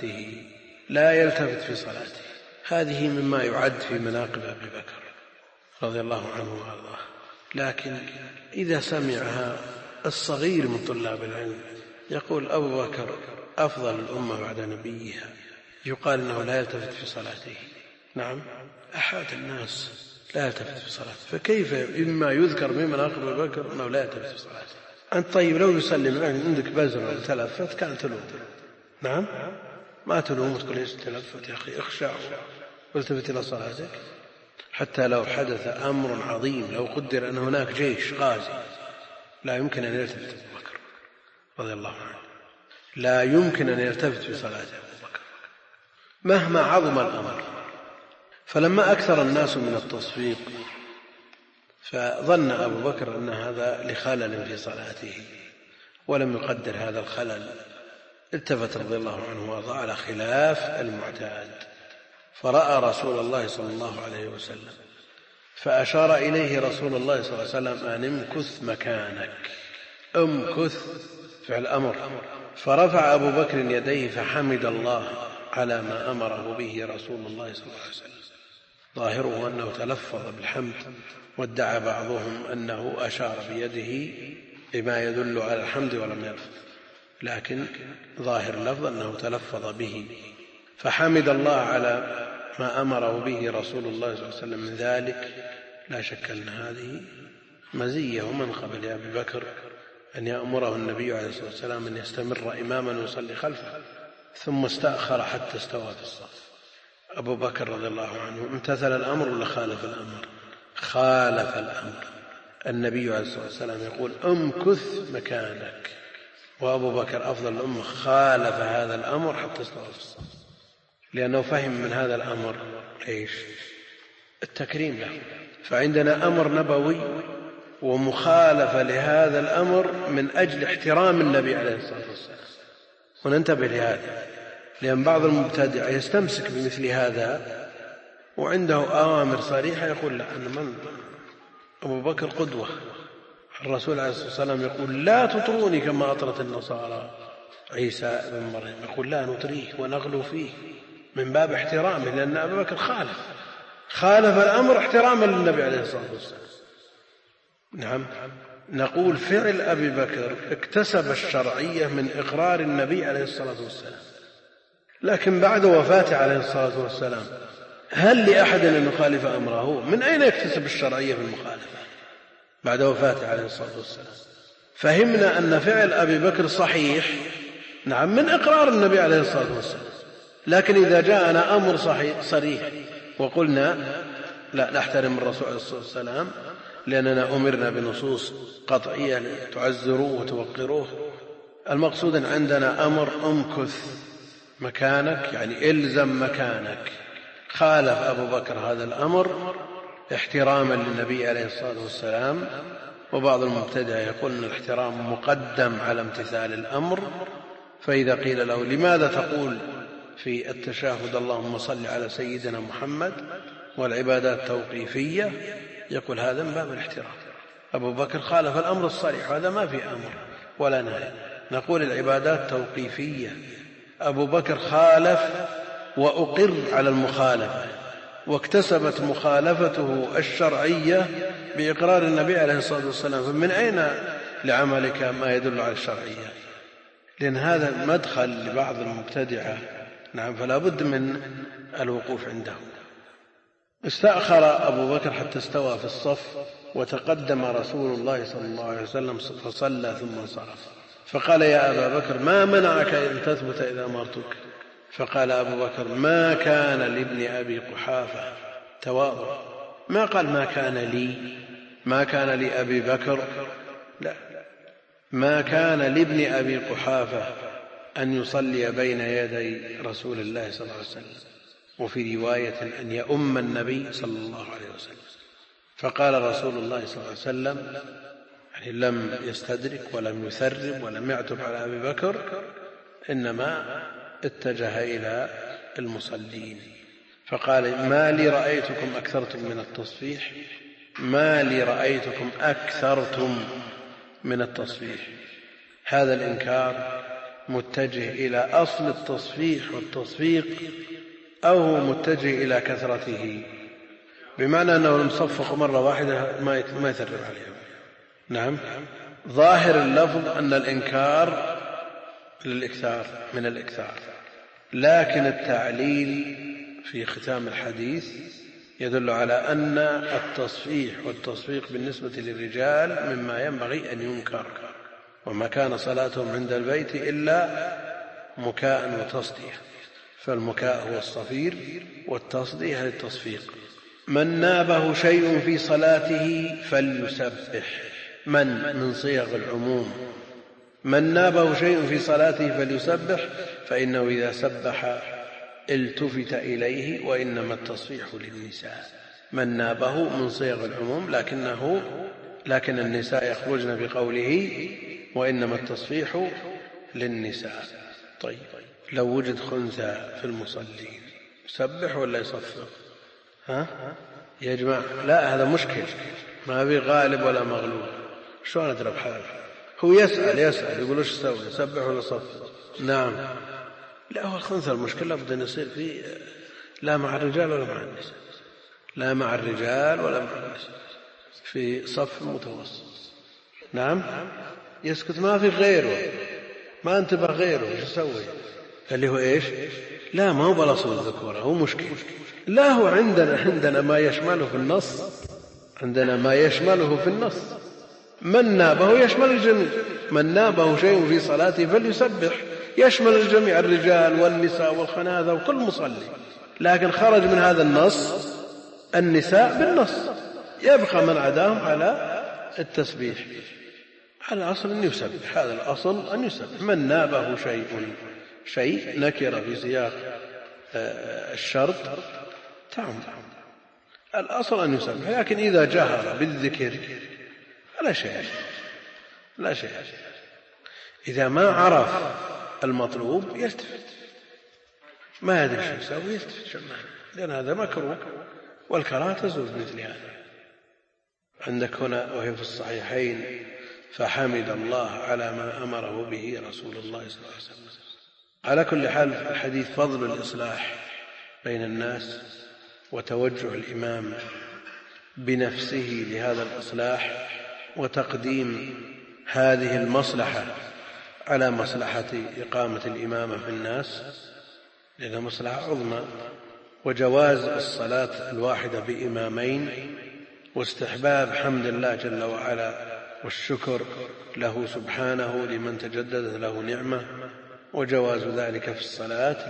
صلاته، هذه مما يعد في مناقب أبي بكر رضي الله عنه وارضاه. لكن إذا سمعها الصغير من طلاب العلم يقول أبو بكر أفضل الأمة بعد نبيها، يقال أنه لا يلتفت في صلاته. نعم، أحد الناس لا يلتفت في صلاته، فكيف إما يذكر من مناقب أبي بكر أنه لا يلتفت في صلاته؟ أنت طيب لو يسلم عندك بزر وتلفت كان تلوم، نعم، ما تلوم وتقول ليش تلفت يا أخي، اخشع والتفت إلى صلاتك. حتى لو حدث أمر عظيم، لو قدر أن هناك جيش غازي، لا يمكن أن يلتفت أبو بكر رضي الله عنه، لا يمكن أن يلتفت في صلاة أبو بكر مهما عظم الأمر. فلما أكثر الناس من التصفيق فظن أبو بكر أن هذا لخلل في صلاته، ولم يقدر هذا الخلل، التفت رضي الله عنه وارضاه على خلاف المعتاد، فرأى رسول الله صلى الله عليه وسلم فأشار إليه رسول الله صلى الله عليه وسلم أن امكث مكانك، امكث فعل أمر. فرفع أبو بكر يديه فحمد الله على ما أمره به رسول الله صلى الله عليه وسلم، ظاهره أنه تلفظ بالحمد، وادعى بعضهم أنه أشار بيده بما يدل على الحمد ولم يلفظ، لكن ظاهر اللفظ أنه تلفظ به، فحمد الله على ما أمره به رسول الله صلى الله عليه وسلم من ذلك. لا شك أن هذه مزية ومنقبة لأبي بكر أن يأمره النبي عليه الصلاة والسلام أن يستمر إماما ويصلي خلفه، ثم استأخر حتى استوى في الصف. أبو بكر رضي الله عنه امتثل الأمر ولا خالف الأمر؟ خالف الأمر. النبي عليه الصلاة والسلام يقول امكث مكانك، وأبو بكر أفضل الأمة خالف هذا الأمر حتى استوى في الصف، لأنه فهم من هذا الأمر إيش؟ التكريم له. فعندنا أمر نبوي ومخالفة لهذا الأمر من أجل احترام النبي عليه الصلاة والسلام، وننتبه لهذا، لأن بعض المبتدع يستمسك بمثل هذا وعنده أوامر صريحة يقول لا، أن من أبو بكر قدوة الرسول عليه الصلاة والسلام يقول لا تطروني كما أطرت النصارى عيسى بن مريم، يقول لا نطريه ونغلو فيه من باب احترامه، لأن أبا بكر خالف الأمر احتراما للنبي عليه الصلاة والسلام. نعم، نقول فعل أبي بكر اكتسب الشرعية من إقرار النبي عليه الصلاة والسلام، لكن بعد وفاته عليه الصلاة والسلام هل لأحد أن يخالف أمره؟ من أين يكتسب الشرعية في المخالفة بعد وفاته عليه الصلاة والسلام؟ فهمنا أن فعل أبي بكر صحيح، نعم، من إقرار النبي عليه الصلاة والسلام، لكن إذا جاءنا أمر صريح وقلنا لا نحترم الرسول عليه الصلاة والسلام لأننا أمرنا بنصوص قطعية تعزروه وتوقروه، المقصود عندنا أمر امكث مكانك، يعني إلزم مكانك. خالف أبو بكر هذا الأمر احتراما للنبي عليه الصلاة والسلام، وبعض المبتدع يقول أن الاحترام مقدم على امتثال الأمر، فإذا قيل له لماذا تقول في التشهد اللهم صل على سيدنا محمد والعبادات توقيفية، يقول هذا من باب الاحترام. أبو بكر خالف الأمر الصريح، هذا ما في أمر ولا نهي، نقول العبادات توقيفية. أبو بكر خالف وأقر على المخالفة، واكتسبت مخالفته الشرعية بإقرار النبي عليه الصلاة والسلام، فمن أين لعملك ما يدل على الشرعية؟ لأن هذا مدخل لبعض المبتدعة، نعم، فلا بد من الوقوف عنده. استأخر أبو بكر حتى استوى في الصف، وتقدم رسول الله صلى الله عليه وسلم فصلى ثم انصرف، فقال يا أبا بكر ما منعك أن تثبت إذا أمرتك؟ فقال أبو بكر ما كان لابن أبي قحافة تواضع، ما قال ما كان لي، ما كان لأبي بكر، لا، ما كان لابن أبي قحافة أن يصلي بين يدي رسول الله صلى الله عليه وسلم، وفي رواية أن يؤم النبي صلى الله عليه وسلم. فقال رسول الله صلى الله عليه وسلم، يعني لم يستدرك ولم يثرب ولم يعتب على أبي بكر، إنما اتجه إلى المصلين فقال ما لي رأيتكم أكثرتم من التصفيح، ما لي رأيتكم أكثرتم من التصفيح. هذا الإنكار متجه إلى أصل التصفيح والتصفيق، أو هو متجه إلى كثرته، بمعنى أنه لم يصفق مرة واحدة ما يثرب عليه. نعم، ظاهر اللفظ أن الإنكار للإكثار من الإكثار، لكن التعليل في ختام الحديث يدل على أن التصفيح والتصفيق بالنسبة للرجال مما ينبغي أن ينكر، وما كان صلاتهم عند البيت إلا مكاء وتصدية، فالمكاء هو الصفير والتصدية للتصفيق. من نابه شيء في صلاته فليسبح، من صيغ العموم، من نابه شيء في صلاته فليسبح، فإنه إذا سبح التفت إليه، وإنما التصفيح للنساء. من نابه من صيغ العموم، لكن النساء يخرجن بقوله وإنما التصفيح للنساء. طيب، لو وجد خنثى في المصلين يسبح ولا يصفق؟ يا جماعة، لا، هذا مشكل، ما في غالب ولا مغلوب، شلون أدرب حاله؟ هو يسأل يقول ايش اسوي، يسبح ولا يصفق؟ نعم، لا، هو الخنثى المشكلة لابد أن يصير في لا مع الرجال ولا مع النساء، لا مع الرجال ولا مع النساء، في صف متوسط. نعم، يسكت، ما في غيره، ما انتبه غيره، ايش يسوي؟ اللي هو ايش؟ لا، ما هو بلص الذكورة، هو مشكل. لا، هو عندنا ما يشمله في النص، عندنا ما يشمله في النص. من نابه يشمل الجميع، من نابه شيء في صلاته فليسبح، يشمل الجميع، الرجال والنساء والخناذة وكل مصلي، لكن خرج من هذا النص النساء بالنص، يبقى من عداهم على التسبيح، على الأصل أن يسبح، هذا الأصل أن يسبح. من نابه شيء نكر في سياق الشرط تعم، الأصل أن يسبح، لكن إذا جهر بالذكر لا شيء. إذا ما عرف المطلوب يلتفت، ما يدري شو يسوي، يلتفت شمال، لأن هذا مكروه، والكراهة تزول مثل هذا. عندك هنا وهي في الصحيحين فحمد الله على ما أمره به رسول الله صلى الله عليه وسلم. على كل حال في الحديث فضل الإصلاح بين الناس وتوجه الإمام بنفسه لهذا الإصلاح وتقديم هذه المصلحة على مصلحة إقامة الإمامة في الناس لأنها مصلحة عظمى، وجواز الصلاة الواحدة بإمامين، واستحباب حمد الله جل وعلا والشكر له سبحانه لمن تجددت له نعمة، وجواز ذلك في الصلاة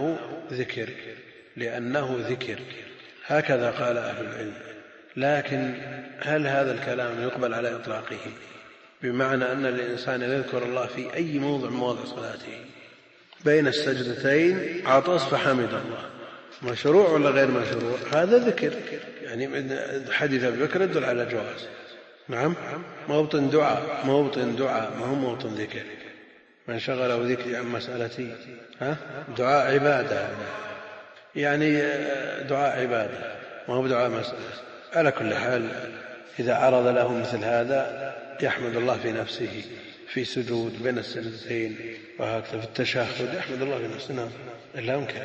لأنه ذكر هكذا قال أهل العلم. لكن هل هذا الكلام يقبل على إطلاقه بمعنى أن الإنسان يذكر الله في أي موضع من مواضع صلاته بين السجدتين عطس فحمد الله مشروع ولا غير مشروع؟ هذا ذكر، يعني حديث أبي بكر يدل على جواز. نعم، موطن دعاء ما هو موطن ذكر. من شغله ذكري عن مسألتي دعاء عبادة، يعني دعاء عبادة ما هو دعاء مسألة. على كل حال إذا عرض له مثل هذا يحمد الله في نفسه في سجود بين السجدتين، وهكذا في التشهد يحمد الله في نفسه. نعم، إلا يمكن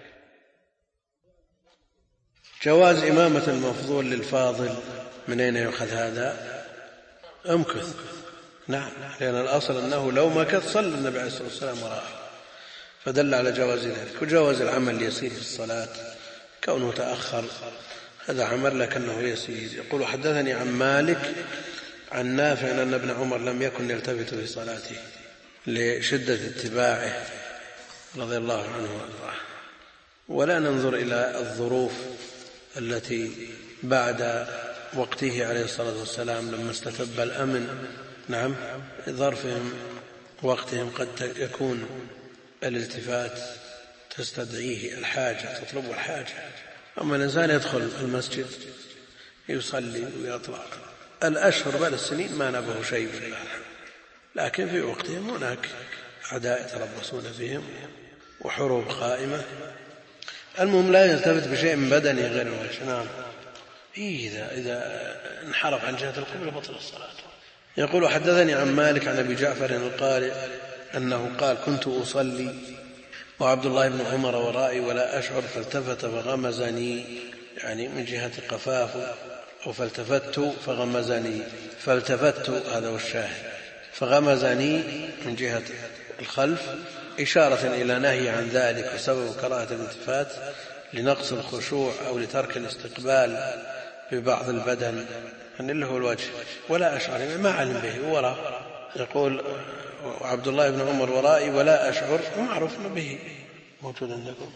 جواز إمامة المفضول للفاضل. من أين يؤخذ هذا؟ امكث. نعم، لأن الأصل أنه لو مكث صلى النبي عليه الصلاة والسلام وراءه، فدل على جواز ذلك. وجواز العمل اليسير في الصلاة كونه تأخر هذا عمل لكنه يسير. يقول حدثني عن مالك عن نافع أن ابن عمر لم يكن يلتفت في صلاته لشدة اتباعه رضي الله عنه وارضاه. ولا ننظر إلى الظروف التي بعد وقته عليه الصلاة والسلام لما استتب الأمن. نعم، ظرفهم وقتهم قد يكون الالتفات تستدعيه الحاجة، تطلب الحاجة. أما الإنسان يدخل المسجد يصلي ويطلع الأشهر بل السنين ما نبه شيء بالله، لكن في وقتهم هناك أعداء يتربصون فيهم وحروب قائمة. المهم لا يلتفت بشيء من بدنه غير الوجه. نعم، إذا انحرف عن جهة القبلة بطل الصلاة. يقول حدثني عن مالك عن أبي جعفر القارئ أنه قال كنت أصلي وعبد الله بن عمر ورائي ولا أشعر فالتفت فغمزني، يعني من جهة قفاه، أو فالتفت فغمزني، فالتفت هذا هو الشاهد، فغمزني من جهة الخلف، إشارة إلى نهي عن ذلك وسبب كراهة الالتفات لنقص الخشوع أو لترك الاستقبال ببعض البدن، يعني اللي هو الوجه. ولا أشعر ما علم به وراء. يقول عبد الله بن عمر ورائي ولا أشعر، معروف به موجود عندكم.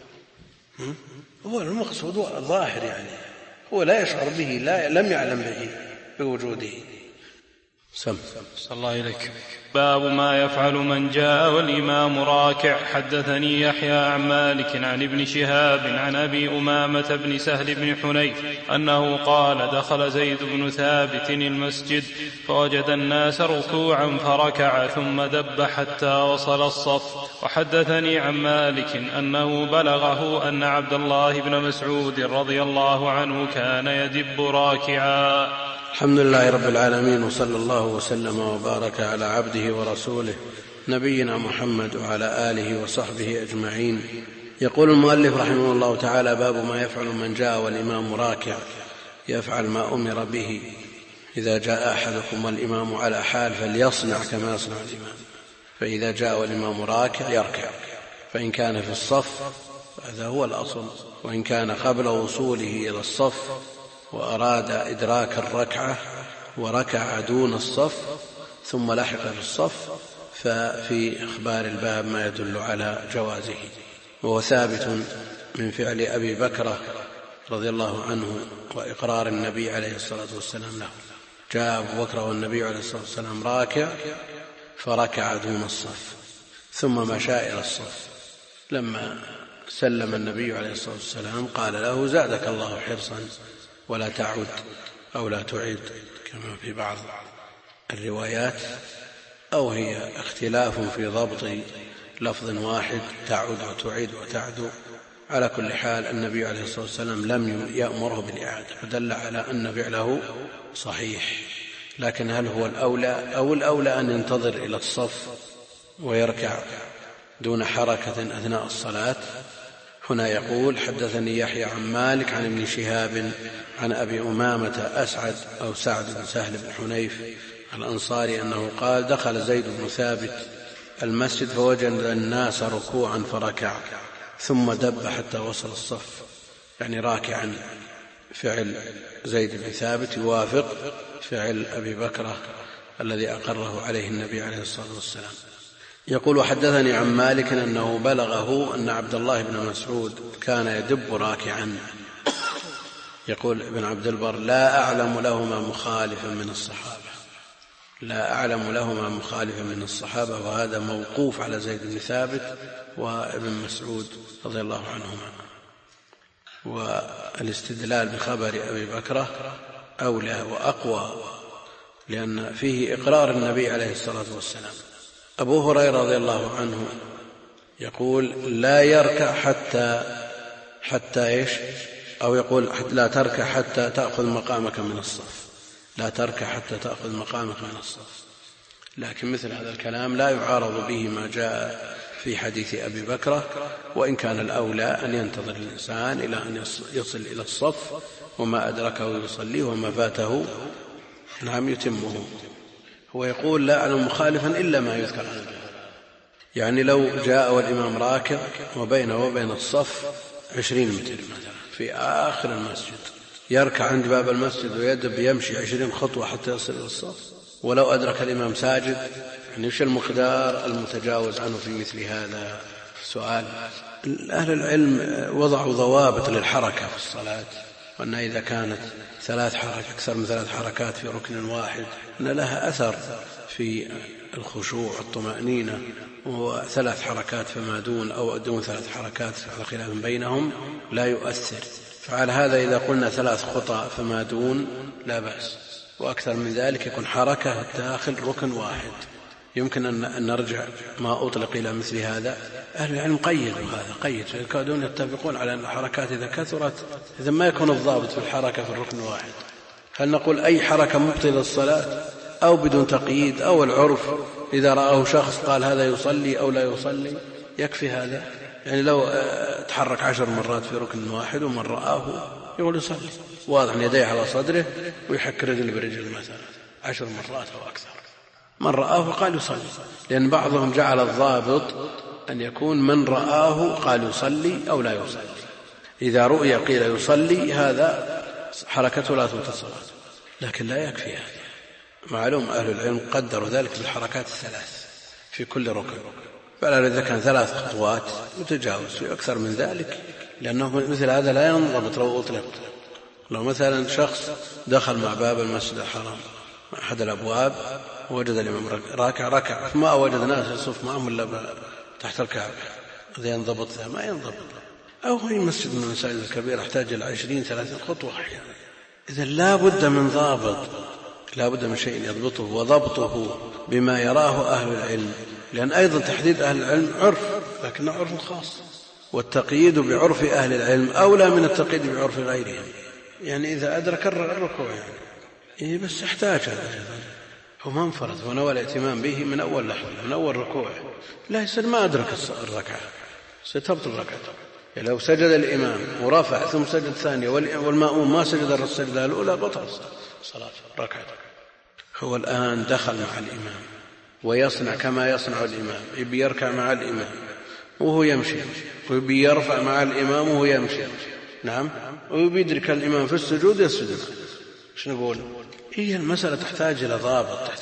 هو المقصود الظاهر، يعني هو لا يشعر به، لم يعلم به بوجوده. صلى الله إليك. باب ما يفعل من جاء والإمام راكع. حدثني يحيى عن مالك عن ابن شهاب عن أبي أمامة بن سهل بن حنيف أنه قال دخل زيد بن ثابت المسجد فوجد الناس ركوعا فركع ثم دب حتى وصل الصف. وحدثني عن مالك أنه بلغه أن عبد الله بن مسعود رضي الله عنه كان يدب راكعا. الحمد لله رب العالمين، وصلى الله وسلم وبارك على عبده ورسوله نبينا محمد وعلى آله وصحبه أجمعين. يقول المؤلف رحمه الله تعالى باب ما يفعل من جاء والإمام راكع. يفعل ما أمر به. إذا جاء أحدكم والإمام على حال فليصنع كما يصنع الإمام، فإذا جاء والإمام راكع يركع، فإن كان في الصف هذا هو الأصل، وإن كان قبل وصوله إلى الصف وأراد إدراك الركعة وركع دون الصف ثم لحق في الصف ففي أخبار الباب ما يدل على جوازه. وهو ثابت من فعل أبي بكر رضي الله عنه وإقرار النبي عليه الصلاة والسلام له. جاء أبو بكر والنبي عليه الصلاة والسلام راكع فركع دون الصف ثم مشى إلى الصف. لما سلم النبي عليه الصلاة والسلام قال له زادك الله حرصا ولا تعد أو لا تعد، كما في بعض الروايات، أو هي اختلاف في ضبط لفظ واحد تعد وتعد وتعد على كل حال النبي عليه الصلاة والسلام لم يأمره بالإعادة، فدل على أن فعله صحيح. لكن هل هو الأولى أو الأولى أن ينتظر إلى الصف ويركع دون حركة أثناء الصلاة؟ هنا يقول: حدثني يحيى عن مالك عن ابن شهاب عن أبي أمامة أسعد أو سعد بن سهل بن حنيف الأنصاري أنه قال: دخل زيد بن ثابت المسجد فوجد الناس ركوعا فركع ثم دب حتى وصل الصف، يعني راكعا. فعل زيد بن ثابت يوافق فعل أبي بكرة الذي أقره عليه النبي عليه الصلاة والسلام. يقول: وحدثني عن مالك أنه بلغه أن عبد الله بن مسعود كان يدب راكعا. يقول ابن عبد البر: لا أعلم لهما مخالفا من الصحابة، لا أعلم لهما مخالفا من الصحابة، وهذا موقوف على زيد بن ثابت وابن مسعود رضي الله عنهما. والاستدلال بخبر أبي بكرة أولى وأقوى، لأن فيه إقرار النبي عليه الصلاة والسلام. أبو هريرة رضي الله عنه يقول: لا يركع حتى إيش؟ أو يقول: لا تركع حتى تأخذ مقامك من الصف، لا تركع حتى تأخذ مقامك من الصف. لكن مثل هذا الكلام لا يعارض به ما جاء في حديث أبي بكرة، وإن كان الأولى أن ينتظر الإنسان إلى أن يصل إلى الصف، وما أدركه يصليه وما فاته يتمه. هو يقول: لا أعلم مخالفا إلا ما يذكر عنه، يعني لو جاء والإمام راكع وبينه وبين الصف 20 متر مثلا في آخر المسجد، يركع عند باب المسجد ويدب يمشي 20 خطوة حتى يصل إلى الصف، ولو أدرك الإمام ساجد، يعني وش المقدار المتجاوز عنه في مثل هذا السؤال؟ أهل العلم وضعوا ضوابط للحركة في الصلاة، وأن إذا كانت أكثر من 3 حركات في ركن واحد أن لها أثر في الخشوع والطمأنينة، و3 حركات فما دون أو دون 3 حركات على خلاف بينهم لا يؤثر. فعلى هذا إذا قلنا 3 خطى فما دون لا بأس، وأكثر من ذلك يكون حركة داخل ركن واحد. يمكن أن نرجع ما أطلق إلى مثل هذا. أهل العلم قيدوا هذا، فيكادون يتفقون على أن الحركات إذا كثرت إذا ما يكون الضابط في الحركة في الركن واحد. هل نقول أي حركة مبطلة الصلاة أو بدون تقييد، أو العرف إذا رآه شخص قال هذا يصلي أو لا يصلي يكفي هذا؟ يعني لو تحرك 10 مرات في ركن واحد ومن رآه يقول يصلي، واضح أن يديه على صدره ويحك رجل برجل مثلا 10 مرات أو أكثر، من رآه قال يصلي. لأن بعضهم جعل الضابط أن يكون من رآه قال يصلي أو لا يصلي، إذا رؤي قيل يصلي هذا حركته لا تبطل، لكن لا يكفي هذا. معلوم أهل العلم قدروا ذلك بالحركات 3 في كل ركن، فلا إذا كان 3 خطوات متجاوز في أكثر من ذلك، لأنه مثل هذا لا ينضبط لو أطلق. لو مثلا شخص دخل مع باب المسجد الحرام مع أحد الأبواب ووجد الإمام ركع فما وجد ناس يصف معهم إلا تحت الكعبة، هذا ينضبط؟ ما ينضبط. أو هي مسجد من المساجد الكبيرة يحتاج إلى 20-30 خطوة أحيانا. إذا لا بد من ضابط، لا بد من شيء يضبطه، وضبطه بما يراه أهل العلم، لأن أيضا تحديد أهل العلم عرف، لكنه عرف خاص، والتقييد بعرف أهل العلم أولى من التقييد بعرف غيرهم. يعني إذا أدرك الركوع يعني بس احتاج هذا، هو ما انفرد، هو نوى الاهتمام به من أول لحظة من أول ركوع، لا يصير ما أدرك الركعة ستبطل ركعته. يعني لو سجد الإمام ورفع ثم سجد ثانية والمأموم ما سجد السجدة الأولى بطل صلاة ركعته. هو الآن دخل مع الإمام ويصنع كما يصنع الإمام، يبي يركع مع الإمام وهو يمشي، ويبي يرفع مع الإمام وهو يمشي، نعم، ويبي يدرك الإمام في السجود يسجد. ايش نقول؟ هي المسألة تحتاج إلى ضابط،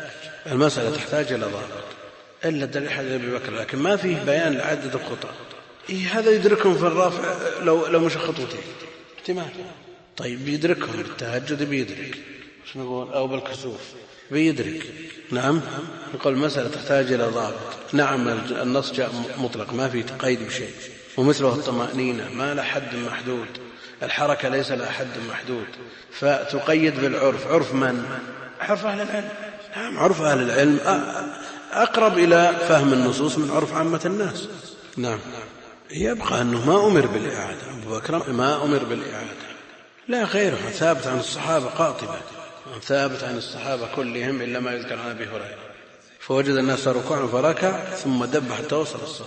المسألة تحتاج إلى ضابط، إلا الدليل حديث أبي بكر، لكن ما فيه بيان لعدد الخطى. هذا يدركهم في الرافع لو مش خطوتين احتمال، طيب بيدركهم بالتهجد بيدرك، ايش نقول؟ أو بالكسوف بيدرك، نعم. نقول المسألة تحتاج إلى ضابط. نعم النص جاء مطلق ما فيه تقيد بشيء، ومثله الطمأنينة ما له حد محدود، الحركة ليس لها حد محدود، فتقيد بالعرف. عرف من؟ عرف أهل العلم. نعم عرف أهل العلم أقرب إلى فهم النصوص من عرف عامة الناس. نعم. يبقى أنه ما أمر بالإعادة. أبو بكر ما أمر بالإعادة، لا غيره ثابت عن الصحابة قاطبة، ثابت عن الصحابة كلهم إلا ما يذكر عن أبي هريرة. فوجد الناس ركوعا فركع ثم دب حتى وصل الصف.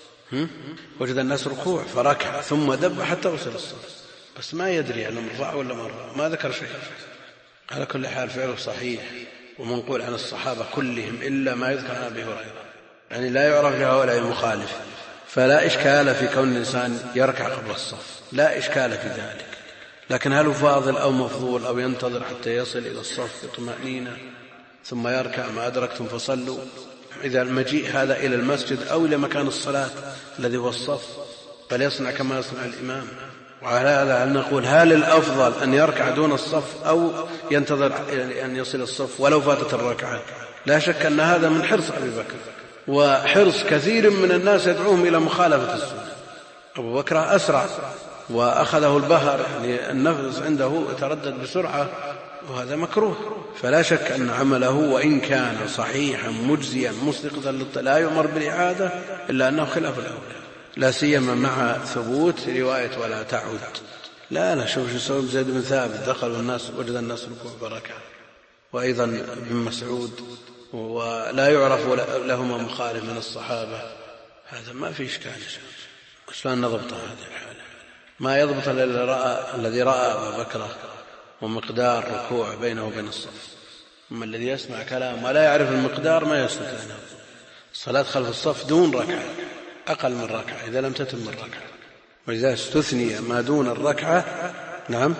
وجد الناس ركوع فركع ثم دب حتى وصل الصف، بس ما يدري أنه مرفع ولا مرفع، ما ذكر شيء. على كل حال فعله صحيح ومنقول عن الصحابة كلهم إلا ما يذكر عن أبي هريرة، يعني لا يعرف لهؤلاء مخالف. فلا إشكال في كون الإنسان يركع قبل الصف، لا إشكال في ذلك. لكن هل فاضل أو مفضول أو ينتظر حتى يصل إلى الصف بطمأنينة ثم يركع ما أدركتم فصلوا؟ إذا المجيء هذا إلى المسجد أو إلى مكان الصلاة الذي هو الصف فليصنع كما يصنع الإمام. وعلى هذا هل نقول هل الأفضل أن يركع دون الصف أو ينتظر أن يصل الصف ولو فاتت الركعة؟ لا شك أن هذا من حرص أبي بكر وحرص كثير من الناس يدعوهم إلى مخالفة السنة. أبو بكر أسرع وأخذه البهر، يعني النفس عنده يتردد بسرعة، وهذا مكروه. فلا شك أن عمله وإن كان صحيحا مجزيا مصدقا لا يؤمر بالإعادة إلا أنه خلاف الأولى، لا سيما مع ثبوت رواية ولا تعود. لا شوف شو سوى زيد بن ثابت، دخل الناس وجد الناس ركوع بركة، وأيضا ابن مسعود، ولا يعرف لهما مخالف من الصحابة. هذا ما في إشكال. شلون نضبط هذه الحالة؟ ما يضبط الذي رأى أبا بكر ومقدار ركوع بينه وبين الصف. أما الذي يسمع كلام ولا يعرف المقدار ما يسلك له. الصلاة خلف الصف دون ركعة، أقل من ركعة إذا لم تتم الركعة، وإذا استثني ما دون الركعة نعم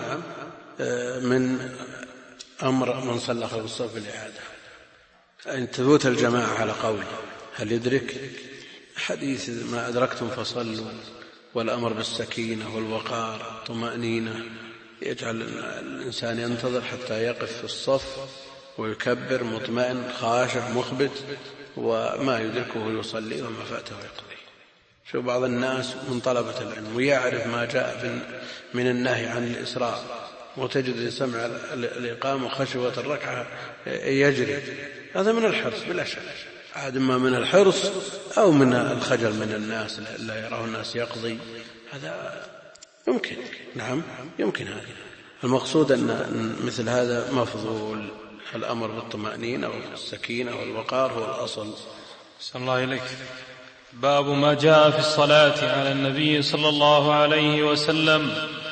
من أمر من صلى خلف الصف بالإعادة. أن تثبت الجماعة على قول هل يدرك حديث ما أدركتم فصلوا، والأمر بالسكينة والوقار طمأنينة، يجعل الإنسان ينتظر حتى يقف في الصف ويكبر مطمئن خاشع مخبت، وما يدركه يصلي وما فاته يقضي. شو بعض الناس من طلبة العلم ويعرف ما جاء من النهي عن الإسراء، وتجد سمع الإقامة وخشوة الركعة يجري، هذا من الحرص بلا شك، عاد ما من الحرص أو من الخجل من الناس لا يراه الناس يقضي، هذا يمكن نعم يمكن. هذا المقصود أن مثل هذا مفضول. الأمر بالطمأنينة والسكينة والوقار هو الأصل. صلى الله إليك. باب ما جاء في الصلاة على النبي صلى الله عليه وسلم.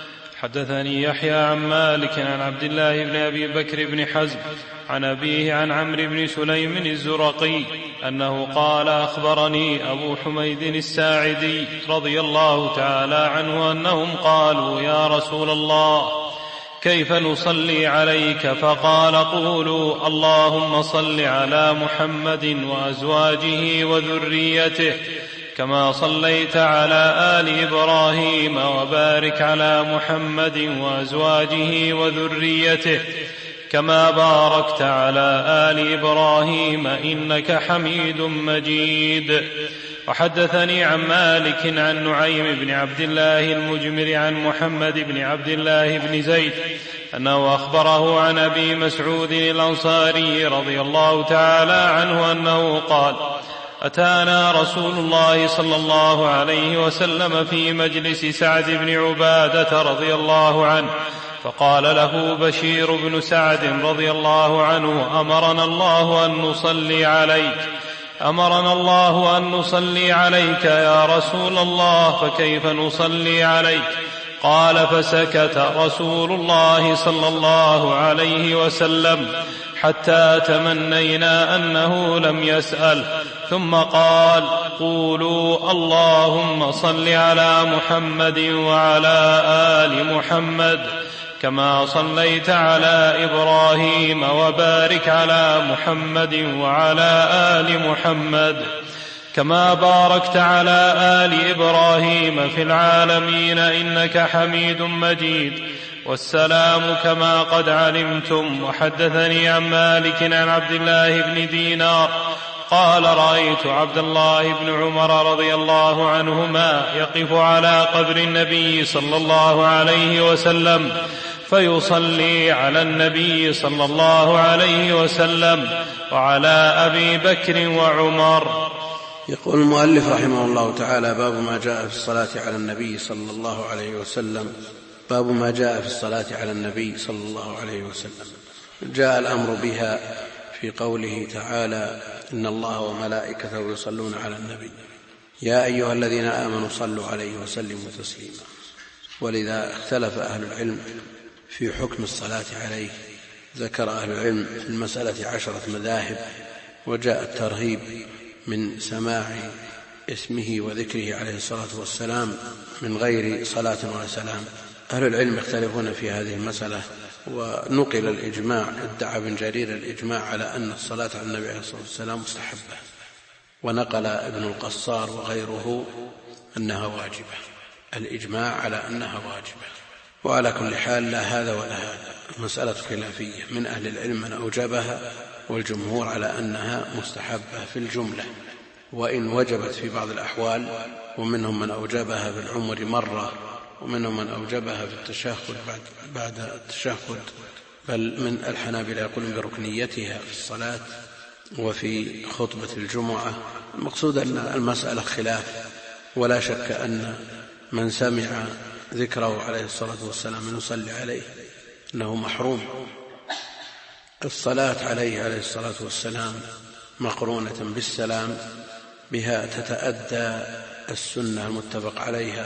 حدثني يحيى عن مالك عن عبد الله بن أبي بكر بن حزم عن أبيه عن عمرو بن سليم الزرقي أنه قال أخبرني أبو حميد الساعدي رضي الله تعالى عنه أنهم قالوا يا رسول الله كيف نصلي عليك؟ فقال قولوا اللهم صل على محمد وأزواجه وذريته كما صليت على آل إبراهيم وبارك على محمد وأزواجه وذريته كما باركت على آل إبراهيم إنك حميد مجيد. وحدثني عن مالك عن نعيم بن عبد الله المجمر عن محمد بن عبد الله بن زيد أنه أخبره عن أبي مسعود الأنصاري رضي الله تعالى عنه أنه قال أتانا رسول الله صلى الله عليه وسلم في مجلس سعد بن عبادة رضي الله عنه فقال له بشير بن سعد رضي الله عنه أمرنا الله أن نصلي عليك يا رسول الله فكيف نصلي عليك؟ قال فسكت رسول الله صلى الله عليه وسلم حتى تمنينا أنه لم يسأل، ثم قال قولوا اللهم صل على محمد وعلى آل محمد كما صليت على إبراهيم وبارك على محمد وعلى آل محمد كما باركت على آل إبراهيم في العالمين إنك حميد مجيد، والسلام كما قد علمتم. وحدثني عن مالك عن عبد الله بن دينار قال رأيت عبد الله بن عمر رضي الله عنهما يقف على قبر النبي صلى الله عليه وسلم فيصلي على النبي صلى الله عليه وسلم وعلى أبي بكر وعمر. يقول المؤلف رحمه الله تعالى: باب ما جاء في الصلاة على النبي صلى الله عليه وسلم. باب ما جاء في الصلاة على النبي صلى الله عليه وسلم. جاء الأمر بها في قوله تعالى: إن الله وملائكته يصلون على النبي يا أيها الذين آمنوا صلوا عليه وسلموا تسليما. ولذا اختلف أهل العلم في حكم الصلاة عليه. ذكر أهل العلم في المسألة 10 مذاهب، وجاء الترهيب من سماع اسمه وذكره عليه الصلاة والسلام من غير صلاة ولا سلام. أهل العلم يختلفون في هذه المسألة، ونقل الإجماع، ادعى ابن جرير الإجماع على أن الصلاة على النبي عليه الصلاة والسلام مستحبة، ونقل ابن القصار وغيره أنها واجبة، الإجماع على أنها واجبة. وعلى كل حال لا هذا ولا هذا، مسألة خلافية، من أهل العلم من أوجبها والجمهور على أنها مستحبة في الجملة، وإن وجبت في بعض الأحوال، ومنهم من أوجبها في العمر مرة، ومنهم من أوجبها في التشهد بعد التشهد، بل من الحنابلة يقولون بركنيتها في الصلاة وفي خطبة الجمعة. المقصود أن المسألة خلاف، ولا شك أن من سمع ذكره عليه الصلاة والسلام من يصلي عليه أنه محروم. الصلاة عليه الصلاة والسلام مقرونة بالسلام، بها تتأدى السنة المتفق عليها،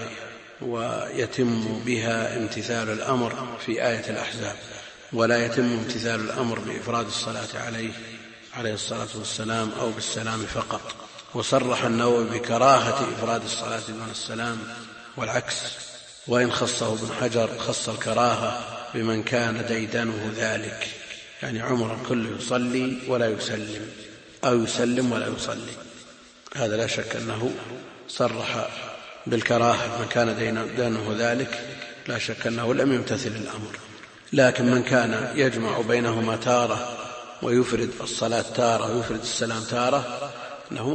ويتم بها امتثال الأمر في آية الأحزاب، ولا يتم امتثال الأمر بإفراد الصلاة عليه الصلاة والسلام أو بالسلام فقط. وصرح النووي بكراهة إفراد الصلاة دون السلام والعكس، وإن خصه ابن حجر خص الكراهة بمن كان ديدنه ذلك، يعني عمر كله يصلي ولا يسلم، أو يسلم ولا يصلي. هذا لا شك أنه صرح بالكراهة. من كان ديدنه ذلك لا شك أنه لم يمتثل الأمر. لكن من كان يجمع بينهما تارة ويفرد الصلاة تارة ويفرد السلام تارة، أنه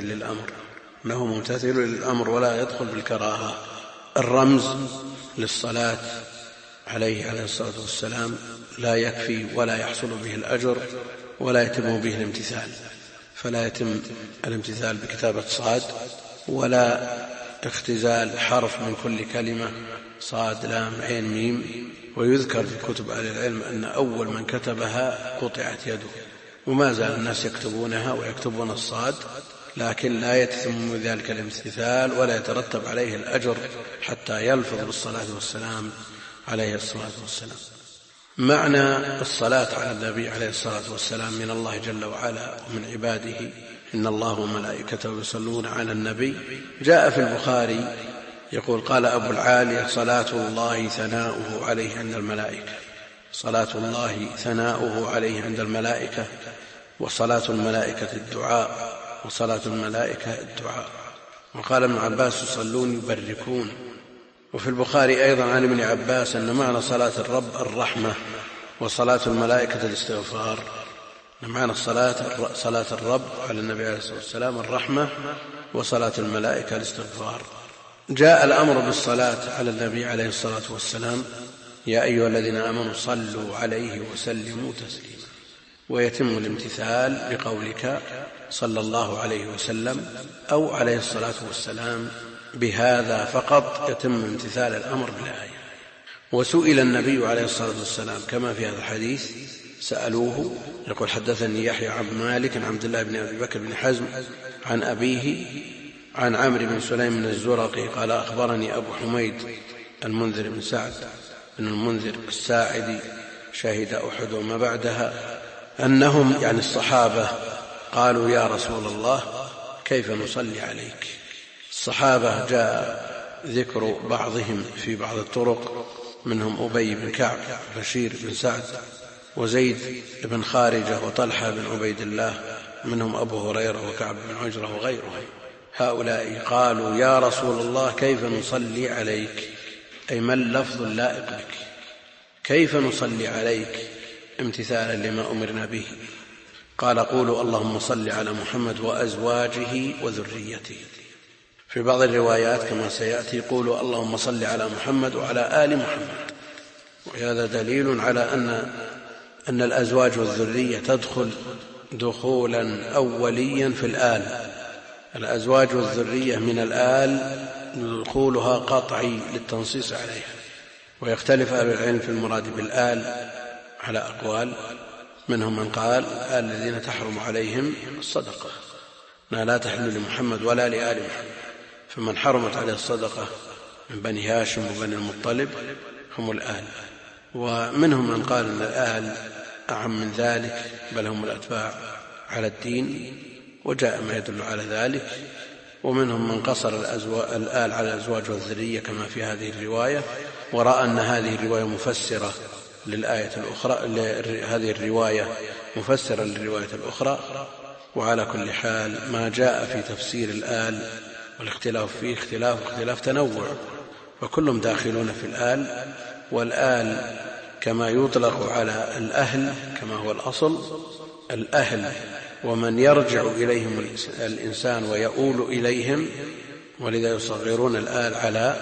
ممتثل للأمر ولا يدخل بالكراهة. الرمز للصلاة عليه الصلاة والسلام لا يكفي ولا يحصل به الأجر، ولا يتم به الامتثال، فلا يتم الامتثال بكتابة صاد، ولا اختزال حرف من كل كلمة، صاد لام عين ميم. ويذكر في كتب أهل العلم أن أول من كتبها قطعت يده، وما زال الناس يكتبونها ويكتبون الصاد، لكن لا يتم ذلك الامتثال ولا يترتب عليه الأجر حتى يلفظ بالصلاة والسلام عليه الصلاة والسلام. معنى الصلاة على النبي عليه الصلاة والسلام من الله جل وعلا ومن عباده: إن الله وملائكته يصلون على النبي. جاء في البخاري يقول: قال أبو العالية: صلاة الله ثناؤه عليه عند الملائكة. صلاة الله ثناؤه عليه عند الملائكة، وصلاة الملائكة الدعاء، وصلاة الملائكة الدعاء. وقال ابن عباس: يصلون يبركون. وفي البخاري أيضا عن ابن عباس أن معنى صلاة الرب الرحمة، وصلاة الملائكة الاستغفار. معنى صلاة الرب على النبي عليه الصلاة والسلام الرحمة، وصلاة الملائكة الاستغفار. جاء الأمر بالصلاة على النبي عليه الصلاة والسلام: يا أيها الذين آمنوا صلوا عليه وسلموا تسليما. ويتم الامتثال بقولك صلى الله عليه وسلم أو عليه الصلاة والسلام، بهذا فقط يتم امتثال الأمر بالآية. وسئل النبي عليه الصلاة والسلام كما في هذا الحديث، سألوه يقول: حدثني يحيى عن مالك عن عبد الله بن أبي بكر بن حزم عن أبيه عن عمرو بن سليم بن الزرقي قال: أخبرني أبو حميد المنذر بن سعد بن المنذر الساعدي شهد أحد وما بعدها، أنهم يعني الصحابة قالوا: يا رسول الله كيف نصلي عليك؟ الصحابة جاء ذكر بعضهم في بعض الطرق، منهم أبي بن كعب، بشير بن سعد، وزيد بن خارجة، وطلحة بن عبيد الله، منهم أبو هريرة وكعب بن عجرة وغيرهم. هؤلاء قالوا: يا رسول الله كيف نصلي عليك؟ أي ما اللفظ اللائق بك؟ كيف نصلي عليك امتثالا لما أمرنا به؟ قال: قولوا اللهم صل على محمد وأزواجه وذريته. في بعض الروايات كما سيأتي: قولوا اللهم صل على محمد وعلى آل محمد. وهذا دليل على أن الأزواج والذرية تدخل دخولا أوليا في الآل، الأزواج والذرية من الآل دخولها قطعي للتنصيص عليها، ويختلف أهل العلم في المراد بالآل على أقوال، منهم من قال الآل الذين تحرم عليهم الصدقة، أنها لا تحل لمحمد ولا لآل محمد، فمن حرمت عليه الصدقة من بني هاشم وبني المطلب هم الآل. ومنهم من قال أن الآل أعم من ذلك، بل هم الأتباع على الدين، وجاء ما يدل على ذلك. ومنهم من قصر الآل على الأزواج والذرية كما في هذه الرواية، ورأى أن هذه الرواية مفسرة للآية الأخرى، هذه الرواية مفسرة للرواية الأخرى. وعلى كل حال ما جاء في تفسير الآل والاختلاف فيه اختلاف تنوع، وكلهم داخلون في الآل. والآل كما يطلق على الأهل كما هو الأصل، الأهل ومن يرجع إليهم الإنسان ويؤول إليهم، ولذا يصغرون الآل على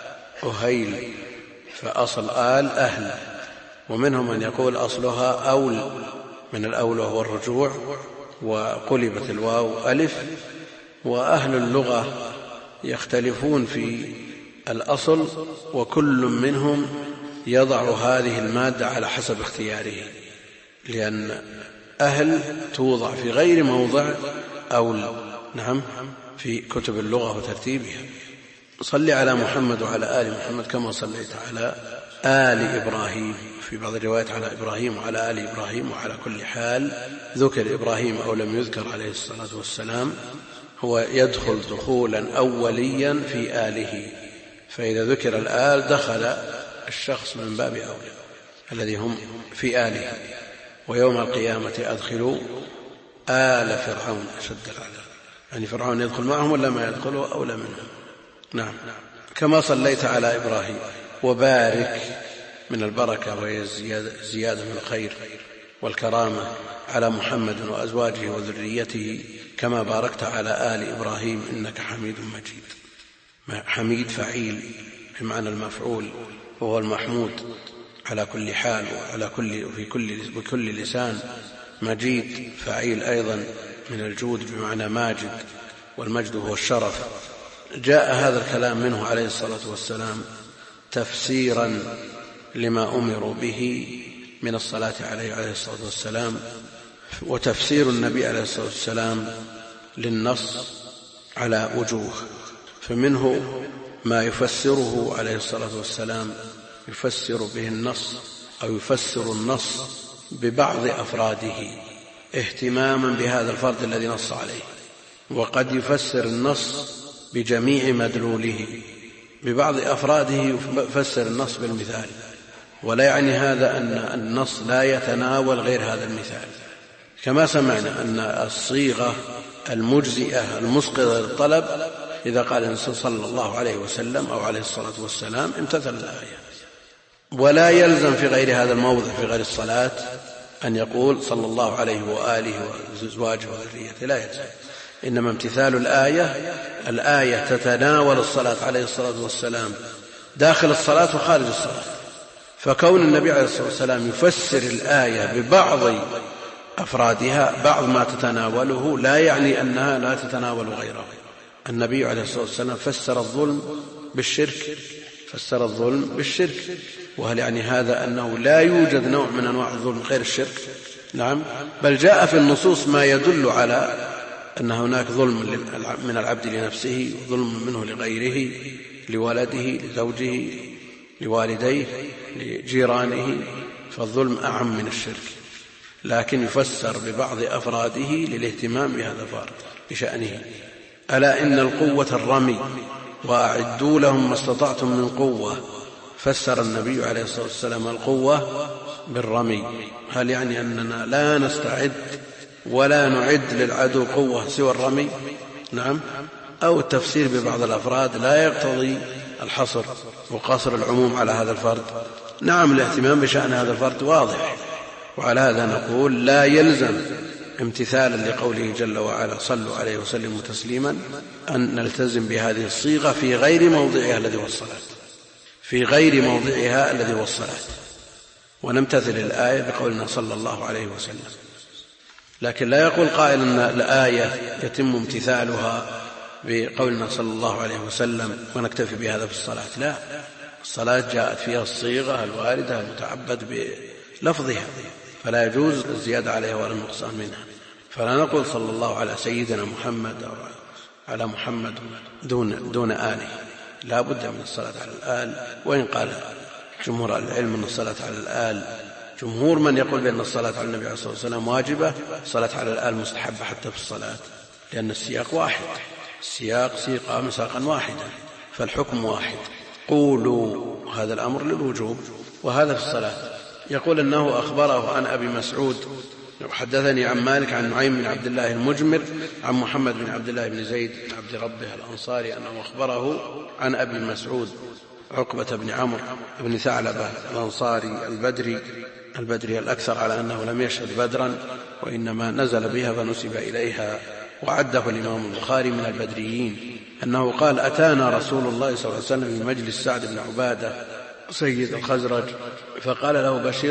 أهيل، فأصل آل أهل. ومنهم من يقول أصلها أول، من الأول وهو الرجوع، وقلبت الواو ألف. وأهل اللغة يختلفون في الأصل، وكل منهم يضع هذه المادة على حسب اختياره، لأن أهل توضع في غير موضع أول، نعم، في كتب اللغة وترتيبها. صل على محمد وعلى آل محمد كما صليت على آل إبراهيم، في بعض الروايات على إبراهيم وعلى آل إبراهيم. وعلى كل حال ذكر إبراهيم أو لم يذكر عليه الصلاة والسلام هو يدخل دخولا أوليا في آله، فإذا ذكر الآل دخل الشخص من باب أولى الذي هم في آله. ويوم القيامة أدخلوا آل فرعون أشد العذاب، يعني فرعون يدخل معهم ولا ما يدخلوا أولى منهم. نعم، كما صليت على إبراهيم. وبارك من البركة وهي زيادة من الخير والكرامة على محمد وأزواجه وذريته كما باركت على آل إبراهيم إنك حميد مجيد. حميد فعيل بمعنى المفعول، وهو المحمود على كل حال وعلى بكل لسان. مجيد فعيل أيضا من الجود بمعنى ماجد، والمجد هو الشرف. جاء هذا الكلام منه عليه الصلاة والسلام تفسيرا لما أمروا به من الصلاة عليه الصلاة والسلام، وتفسير النبي عليه الصلاة والسلام للنص على وجوه. فمنه ما يفسره عليه الصلاة والسلام يفسر به النص، أو يفسر النص ببعض أفراده اهتماما بهذا الفرد الذي نص عليه، وقد يفسر النص بجميع مدلوله، ببعض أفراده يفسر النص بالمثال. ولا يعني هذا أن النص لا يتناول غير هذا المثال، كما سمعنا أن الصيغة المجزئة المسقطة للطلب إذا قال الإنسان صلى الله عليه وسلم أو عليه الصلاة والسلام امتثل الآية. ولا يلزم في غير هذا الموضع في غير الصلاة أن يقول صلى الله عليه وآله وأزواجه وذريته، لا يلزم. إنما امتثال الآية تتناول الصلاة عليه الصلاة والسلام داخل الصلاة وخارج الصلاة، فكون النبي عليه الصلاة والسلام يفسر الآية ببعض أفرادها، بعض ما تتناوله، لا يعني أنها لا تتناول غيره. النبي عليه الصلاة والسلام فسر الظلم بالشرك، وهل يعني هذا أنه لا يوجد نوع من أنواع الظلم غير الشرك؟ نعم، بل جاء في النصوص ما يدل على أن هناك ظلم من العبد لنفسه، وظلم منه لغيره، لولده، لزوجه، لوالديه، لجيرانه، فالظلم أعم من الشرك، لكن يفسر ببعض أفراده للاهتمام بهذا الفرد بشأنه. ألا إن القوة الرمي وأعدوا لهم ما استطعتم من قوة، فسر النبي عليه الصلاة والسلام القوة بالرمي. هل يعني أننا لا نستعد ولا نعد للعدو قوة سوى الرمي؟ نعم. أو التفسير ببعض الأفراد لا يقتضي الحصر وقصر العموم على هذا الفرد. نعم، الاهتمام بشأن هذا الفرد واضح، وعلى هذا نقول لا يلزم امتثالا لقوله جل وعلا صلوا عليه وسلموا تسليما أن نلتزم بهذه الصيغة في غير موضعها الذي هو الصلاة، ونمتثل الآية بقولنا صلى الله عليه وسلم. لكن لا يقول قائل أن الآية يتم امتثالها بقولنا صلى الله عليه وسلم ونكتفي بهذا في الصلاة. لا، الصلاة جاءت فيها الصيغة الواردة المتعبد بلفظها، فلا يجوز الزيادة عليها ولا النقصان منها. فلا نقول صلى الله على سيدنا محمد أو على محمد دون آله، لا بد من الصلاة على الآل. وإن قال جمهور العلم أن الصلاة على الآل، جمهور من يقول بأن الصلاة على النبي عليه الصلاة والسلام واجبة، الصلاة على الآل مستحبة حتى في الصلاة، لأن السياق واحد، السياق سيق مساقا واحدا، فالحكم واحد. قولوا، هذا الأمر للوجوب، وهذا في الصلاة. يقول أنه أخبره عن أبي مسعود حدثني عن مالك عن نعيم بن عبد الله المجمر عن محمد بن عبد الله بن زيد بن عبد ربه الأنصاري أنه أخبره عن أبي مسعود عقبة بن عمرو بن ثعلبة الأنصاري البدري الأكثر على أنه لم يشهد بدرا، وإنما نزل بها فنسب إليها، وعده الإمام البخاري من البدريين، أنه قال: أتانا رسول الله صلى الله عليه وسلم في مجلس سعد بن عبادة سيد الخزرج، فقال له بشير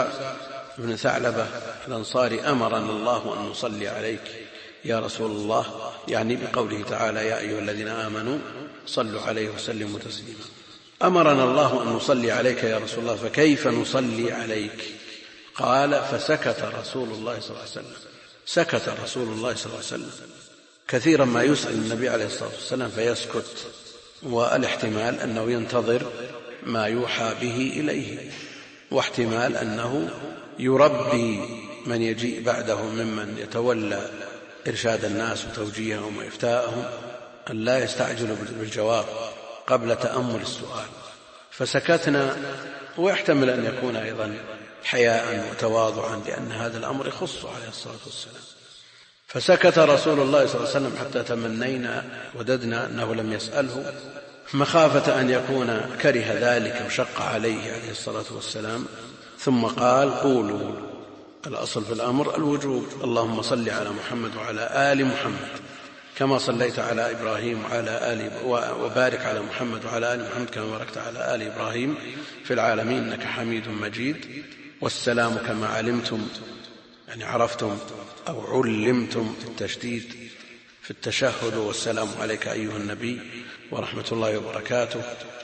بن ثعلبة الأنصاري: أمرنا الله أن نصلي عليك يا رسول الله، يعني بقوله تعالى: يا أيها الذين آمنوا صلوا عليه وسلموا تسليما. أمرنا الله أن نصلي عليك يا رسول الله، فكيف نصلي عليك؟ قال: فسكت رسول الله صلى الله عليه وسلم. سكت رسول الله صلى الله عليه وسلم. كثيرا ما يسأل النبي عليه الصلاة والسلام فيسكت، والاحتمال أنه ينتظر ما يوحى به إليه، واحتمال أنه يربي من يجيء بعده ممن يتولى إرشاد الناس وتوجيههم وإفتاءهم أن لا يستعجلوا بالجواب قبل تأمل السؤال، فسكتنا. ويحتمل أن يكون أيضا حياء وتواضعا، لأن هذا الأمر يخص عليه الصلاة والسلام. فسكت رسول الله صلى الله عليه وسلم حتى تمنينا وددنا أنه لم يسأله، مخافة أن يكون كره ذلك وشق عليه الصلاة والسلام. ثم قال: قولوا. الأصل في الأمر الوجوب: اللهم صل على محمد وعلى آل محمد كما صليت على إبراهيم وعلى آل، وبارك على محمد وعلى آل محمد كما باركت على آل إبراهيم في العالمين إنك حميد مجيد. والسلام كما علمتم، يعني عرفتم أو علمتم التشديد في التشهد، والسلام عليك أيها النبي ورحمة الله وبركاته.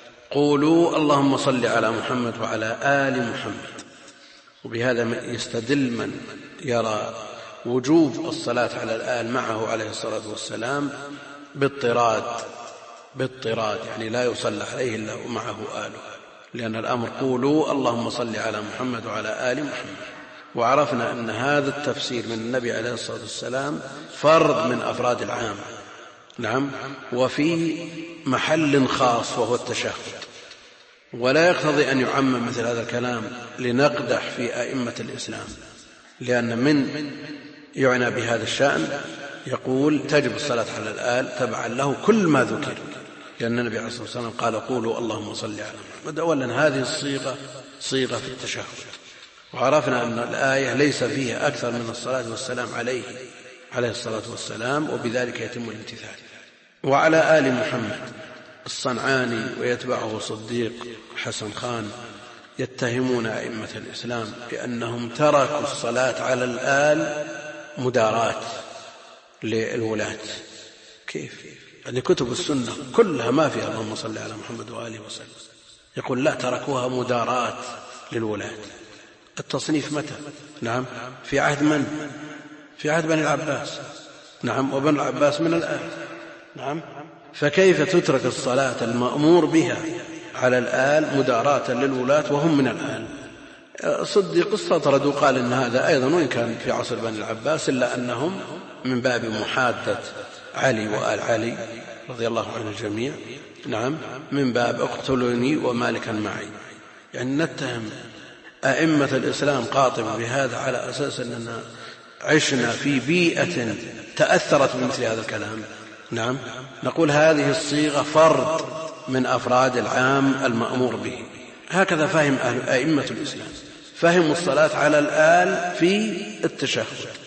قولوا اللهم صل على محمد وعلى آل محمد. وبهذا يستدل من يرى وجوب الصلاة على الآل معه عليه الصلاة والسلام باضطراد، يعني لا يصلى عليه إلا معه آله، لأن الأمر قولوا اللهم صل على محمد وعلى آل محمد. وعرفنا أن هذا التفسير من النبي عليه الصلاة والسلام فرد من أفراد العام، نعم، وفي محل خاص وهو التشهد، ولا يقتضي أن يعمم مثل هذا الكلام لنقدح في أئمة الإسلام، لأن من يعنى بهذا الشأن يقول تجب الصلاة على الآل تبعا له كل ما ذكر، لأن النبي عليه الصلاة والسلام قال قولوا اللهم صل على محمد. أولا هذه الصيغة صيغة في التشهد، وعرفنا أن الآية ليس فيها أكثر من الصلاة والسلام عليه الصلاة والسلام، وبذلك يتم الامتثال. وعلى آل محمد الصنعاني ويتبعه صديق حسن خان يتهمون أئمة الإسلام بأنهم تركوا الصلاة على الآل مداراة للولاة. كيف؟ يعني كتب السنة كلها ما فيها اللهم صل على محمد وآله وسلم. يقول لا، تركوها مداراة للولاة. التصنيف متى؟ نعم، في عهد من؟ في عهد بني العباس، نعم، وبن العباس من الآل، نعم. فكيف تترك الصلاة المأمور بها على الآل مداراة للولاة وهم من الآل؟ صديق استطرد وقال إن هذا أيضا وإن كان في عصر بني العباس، إلا أنهم من باب محادة علي وآل علي رضي الله عن الجميع، نعم، من باب اقتلوني ومالكا معي. يعني نتهم أئمة الإسلام قاطبة بهذا على أساس أننا عشنا في بيئة تأثرت بمثل هذا الكلام. نعم، نقول هذه الصيغة فرد من أفراد العام المأمور به. هكذا فهم أئمة الإسلام، فهموا الصلاة على الآل في التشهد،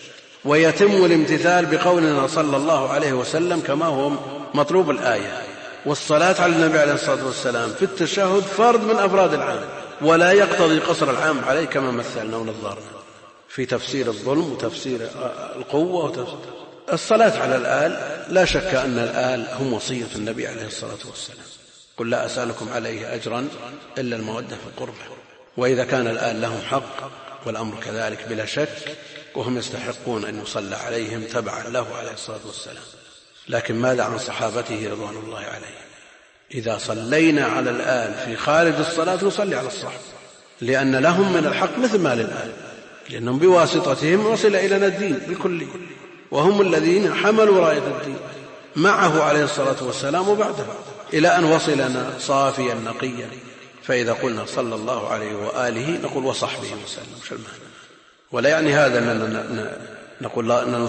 ويتم الامتثال بقولنا صلى الله عليه وسلم كما هو مطلوب الآية. والصلاة على النبي عليه الصلاة والسلام في التشهد فرد من أفراد العام، ولا يقتضي قصر العام عليه كما مثلنا ونظرنا في تفسير الظلم وتفسير القوة الصلاة على الآل لا شك أن الآل هم وصية النبي عليه الصلاة والسلام. قل لا أسألكم عليه أجرا إلا المودة في القربى. وإذا كان الآل لهم حق والأمر كذلك بلا شك، وهم يستحقون أن يصلى عليهم تبعا له عليه الصلاة والسلام. لكن ماذا عن صحابته رضوان الله عليهم؟ إذا صلينا على الآل في خارج الصلاة نصلي على الصحابة، لأن لهم من الحق مثل ما للآل، لأنهم بواسطتهم وصل إلينا الدين بكله، وهم الذين حملوا راية الدين معه عليه الصلاة والسلام وبعده إلى أن وصلنا صافيا نقيا. فإذا قلنا صلى الله عليه وآله نقول وصحبه وسلم، مش المعنى. ولا يعني هذا أننا نقول لا أننا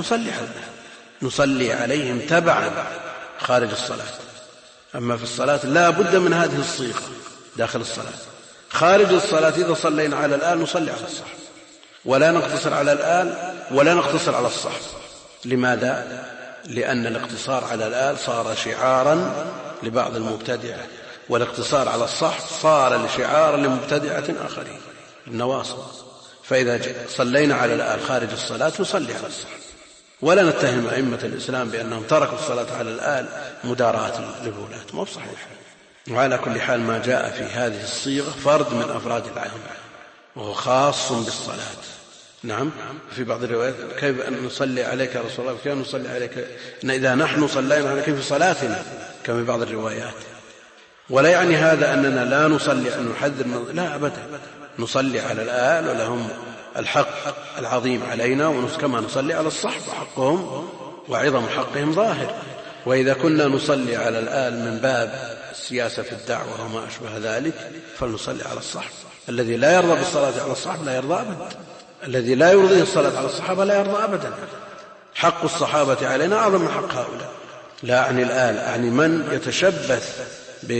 نصلي عليهم تبعا خارج الصلاة. أما في الصلاة لا بد من هذه الصيغة داخل الصلاة. خارج الصلاة إذا صلينا على الآل نصلي على الصحب، ولا نقتصر على الآل ولا نقتصر على الصحب. لماذا؟ لأن الاقتصار على الآل صار شعارا لبعض المبتدعة، والاقتصار على الصحب صار شعارا لمبتدعة آخرين النواصب. فإذا صلينا على الآل خارج الصلاة نصلي على الصحب، ولا نتهم أئمة الإسلام بأنهم تركوا الصلاة على الآل مداراة للولاة، ما هو صحيح. وعلى كل حال ما جاء في هذه الصيغة فرد من أفراد العام، وهو خاص بالصلاة. نعم، في بعض الروايات كيف أن نصلي عليك يا رسول الله، كيف نصلي عليك إذا نحن صلينا عليك في صلاتنا، كما في بعض الروايات. ولا يعني هذا أننا لا نصلي، أن نحذر، لا أبدا، نصلي على الآل ولهم الحق العظيم علينا، كما نصلي على الصحب وحقهم وعظم حقهم ظاهر. وإذا كنا نصلي على الآل من باب السياسة في الدعوة وما أشبه ذلك فلنصلي على الصحب. الذي لا يرضى بالصلاة على الصحب لا يرضى أبدا، الذي لا يرضيه الصلاة على الصحابة لا يرضى أبدا. حق الصحابة علينا أعظم من حق هؤلاء. لا أعني الآل، أعني من يتشبث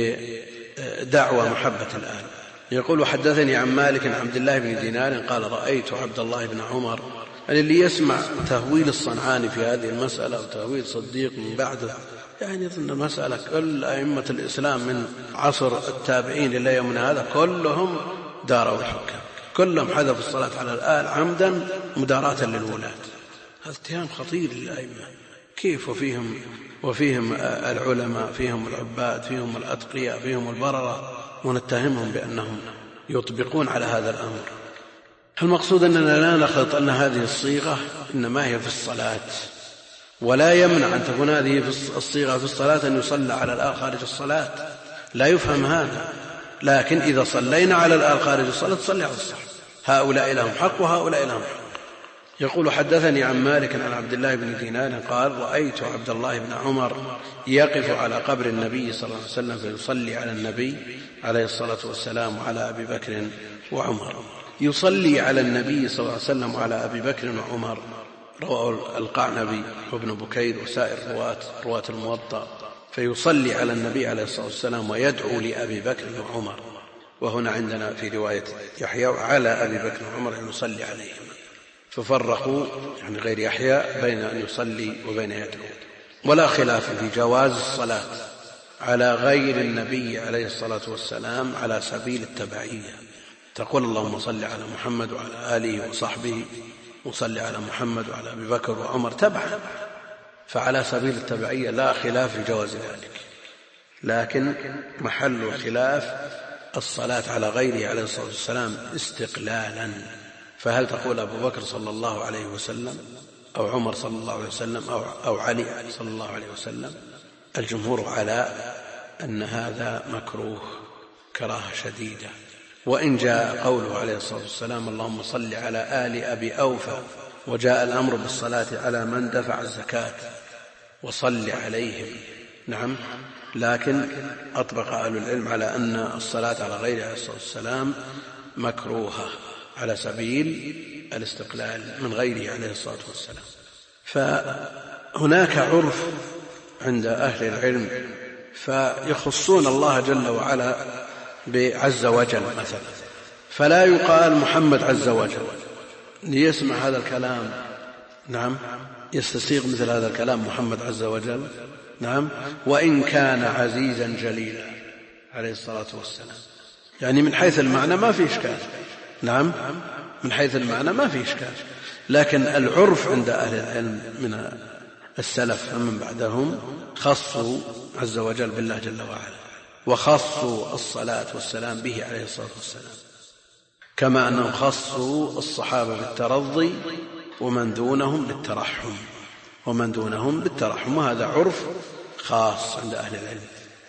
بدعوى محبة الآل. يقول وحدثني عن مالك عن عبد الله بن دينار قال رأيت عبد الله بن عمر. يعني اللي يسمع تهويل الصنعاني في هذه المسألة وتهويل صديق من بعده يعني يظن المسألة كل أئمة الإسلام من عصر التابعين إلى يومنا هذا كلهم داروا الحكام، كلهم حذفوا الصلاة على الآل عمدا مداراة للولاة. هذا اتهام خطير للأئمة. كيف وفيهم العلماء، فيهم العباد، فيهم الأتقياء، فيهم البررة، ونتهمهم بأنهم يطبقون على هذا الأمر. المقصود أننا لا نخلط أن هذه الصيغة إنما هي في الصلاة، ولا يمنع أن تكون هذه الصيغة في الصلاة أن يصلى على الآل خارج الصلاة، لا يفهم هذا. لكن إذا صلينا على الآل خارج الصلاة تصلي على الصحب، هؤلاء لهم حق وهؤلاء لهم حق. يقول حدثني عن مالك عن عبد الله بن دينار قال رأيت عبد الله بن عمر يقف على قبر النبي صلى الله عليه وسلم فيصلي على النبي عليه الصلاة والسلام وعلى أبي بكر وعمر. يصلي على النبي صلى الله عليه وسلم وعلى أبي بكر وعمر رواه القعنبي وابن بكير وسائر رواة الموطأ. فيصلي على النبي عليه الصلاة والسلام ويدعو لأبي بكر وعمر. وهنا عندنا في رواية يحيى على أبي بكر وعمر أن يصلي عليهم، ففرقوا يعني غير يحيى بين أن يصلي وبين يدعو. ولا خلاف في جواز الصلاة على غير النبي عليه الصلاة والسلام على سبيل التبعية. تقول اللهم صل على محمد وعلى آله وصحبه وصل على محمد وعلى أبي بكر وعمر تبعا، فعلى سبيل التبعية لا خلاف في جواز ذلك. لكن محل الخلاف الصلاة على غيره عليه الصلاة والسلام استقلالا. فهل تقول أبو بكر صلى الله عليه وسلم أو عمر صلى الله عليه وسلم أو علي صلى الله عليه وسلم؟ الجمهور على أن هذا مكروه كراهة شديدة. وإن جاء قوله عليه الصلاة والسلام اللهم صل على آل أبي أوفى، وجاء الأمر بالصلاة على من دفع الزكاة وصل عليهم، نعم، لكن أطبق أهل العلم على أن الصلاة على غيره عليه الصلاة والسلام مكروهة على سبيل الاستقلال من غيره عليه الصلاة والسلام. فهناك عرف عند أهل العلم فيخصون الله جل وعلا بعز وجل مثلا، فلا يقال محمد عز وجل ليسمع هذا الكلام، نعم، يستسيغ مثل هذا الكلام محمد عز وجل، نعم، وإن كان عزيزا جليلا عليه الصلاة والسلام. يعني من حيث المعنى ما في إشكال، نعم، من حيث المعنى ما في إشكال. لكن العرف عند أهل العلم من السلف ومن بعدهم خصوا عز وجل بالله جل وعلا، وخصوا الصلاة والسلام به عليه الصلاة والسلام، كما أنهم خصوا الصحابة بالترضي ومن دونهم بالترحم، وهذا عرف خاص عند أهل العلم.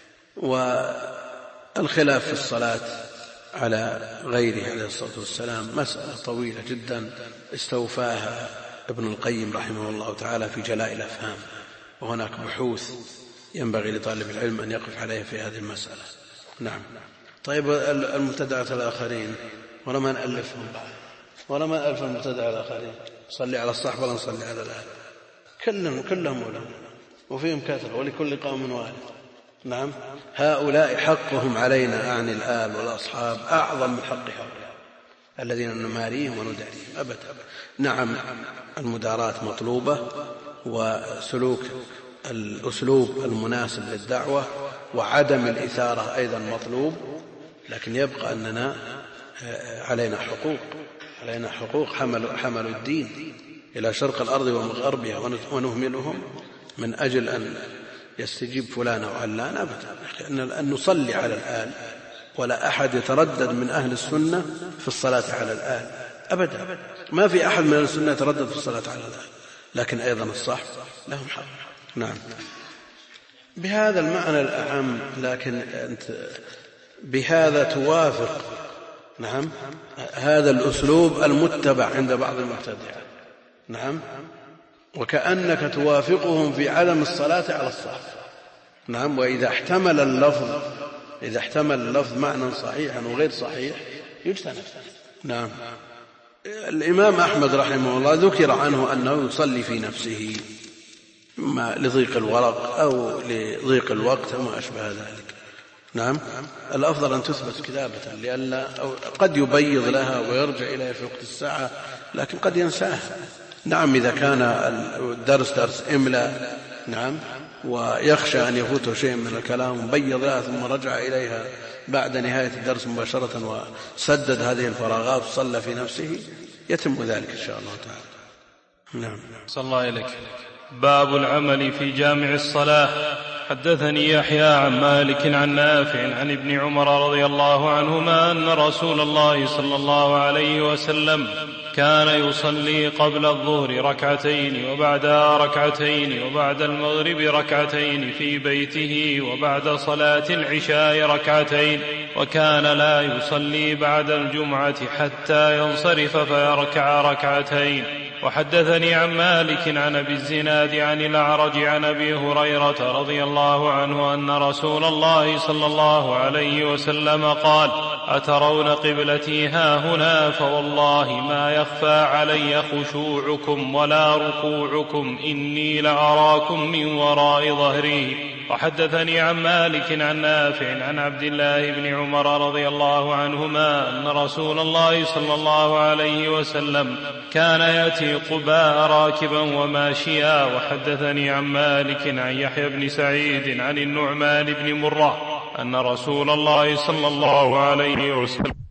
والخلاف في الصلاة على غيره عليه الصلاة والسلام مسألة طويلة جدا استوفاها ابن القيم رحمه الله تعالى في جلاء الأفهام، وهناك بحوث ينبغي لطالب العلم أن يقف عليه في هذه المسألة. نعم. طيب المبتدعة الآخرين ولا ما نألفهم ولا ما ألف المبتدعة الآخرين؟ صلي على الصحب ولا نصلي على الآل؟ كلهم علماء وفيهم كثرة ولكل قوم والد. نعم. هؤلاء حقهم علينا أعني الآل والأصحاب أعظم من حق هؤلاء الذين نماريهم ونداريهم أبدا. نعم المداراة مطلوبة وسلوك الأسلوب المناسب للدعوة وعدم الإثارة أيضا مطلوب، لكن يبقى أننا علينا حقوق حملوا الدين إلى شرق الأرض ومغربها ونهملهم من أجل أن يستجيب فلان أو علان أبدا. أن نصلي على الآل، ولا أحد يتردد من أهل السنة في الصلاة على الآل أبدا، ما في أحد من أهل السنة يتردد في الصلاة على الآل، لكن أيضا الصحب لهم حق. نعم. بهذا المعنى الأعم، لكن أنت بهذا توافق نعم هذا الأسلوب المتبع عند بعض المبتدعة. نعم. وكأنك توافقهم في عدم الصلاة على الصحب. نعم. وإذا احتمل اللفظ معنى صحيحا وغير صحيح يجتنب. نعم. الإمام أحمد رحمه الله ذكر عنه أنه يصلي في نفسه إما لضيق الورق أو لضيق الوقت أو ما أشبه ذلك. نعم. الأفضل أن تثبت كتابة لئلا قد يبيض لها ويرجع إليها في وقت الساعة، لكن قد ينساها. نعم. إذا كان الدرس إملاء نعم ويخشى أن يفوته شيء من الكلام بيض لها ثم رجع إليها بعد نهاية الدرس مباشرة وسدد هذه الفراغات وصلى في نفسه يتم ذلك إن شاء الله تعالى. نعم. صلى الله إليك. باب العمل في جامع الصلاة. حدثني يحيى عن مالك عن نافع عن ابن عمر رضي الله عنهما أن رسول الله صلى الله عليه وسلم كان يصلي قبل الظهر ركعتين وبعدها ركعتين وبعد المغرب ركعتين في بيته وبعد صلاة العشاء ركعتين، وكان لا يصلي بعد الجمعة حتى ينصرف فيركع ركعتين. وحدثني عن مالك عن أبي الزناد عن الأعرج عن أبي هريرة رضي الله عنه أن رسول الله صلى الله عليه وسلم قال: أترون قبلتي هاهنا؟ فوالله ما يخفى علي خشوعكم ولا ركوعكم، إني لأراكم من وراء ظهري. وحدثني عن مالك عن نافع عن عبد الله بن عمر رضي الله عنهما أن رسول الله صلى الله عليه وسلم كان يأتي قباء راكبا وماشيا. وحدثني عن مالك عن يحيى بن سعيد عن النعمان بن مرة أن رسول الله صلى الله عليه وسلم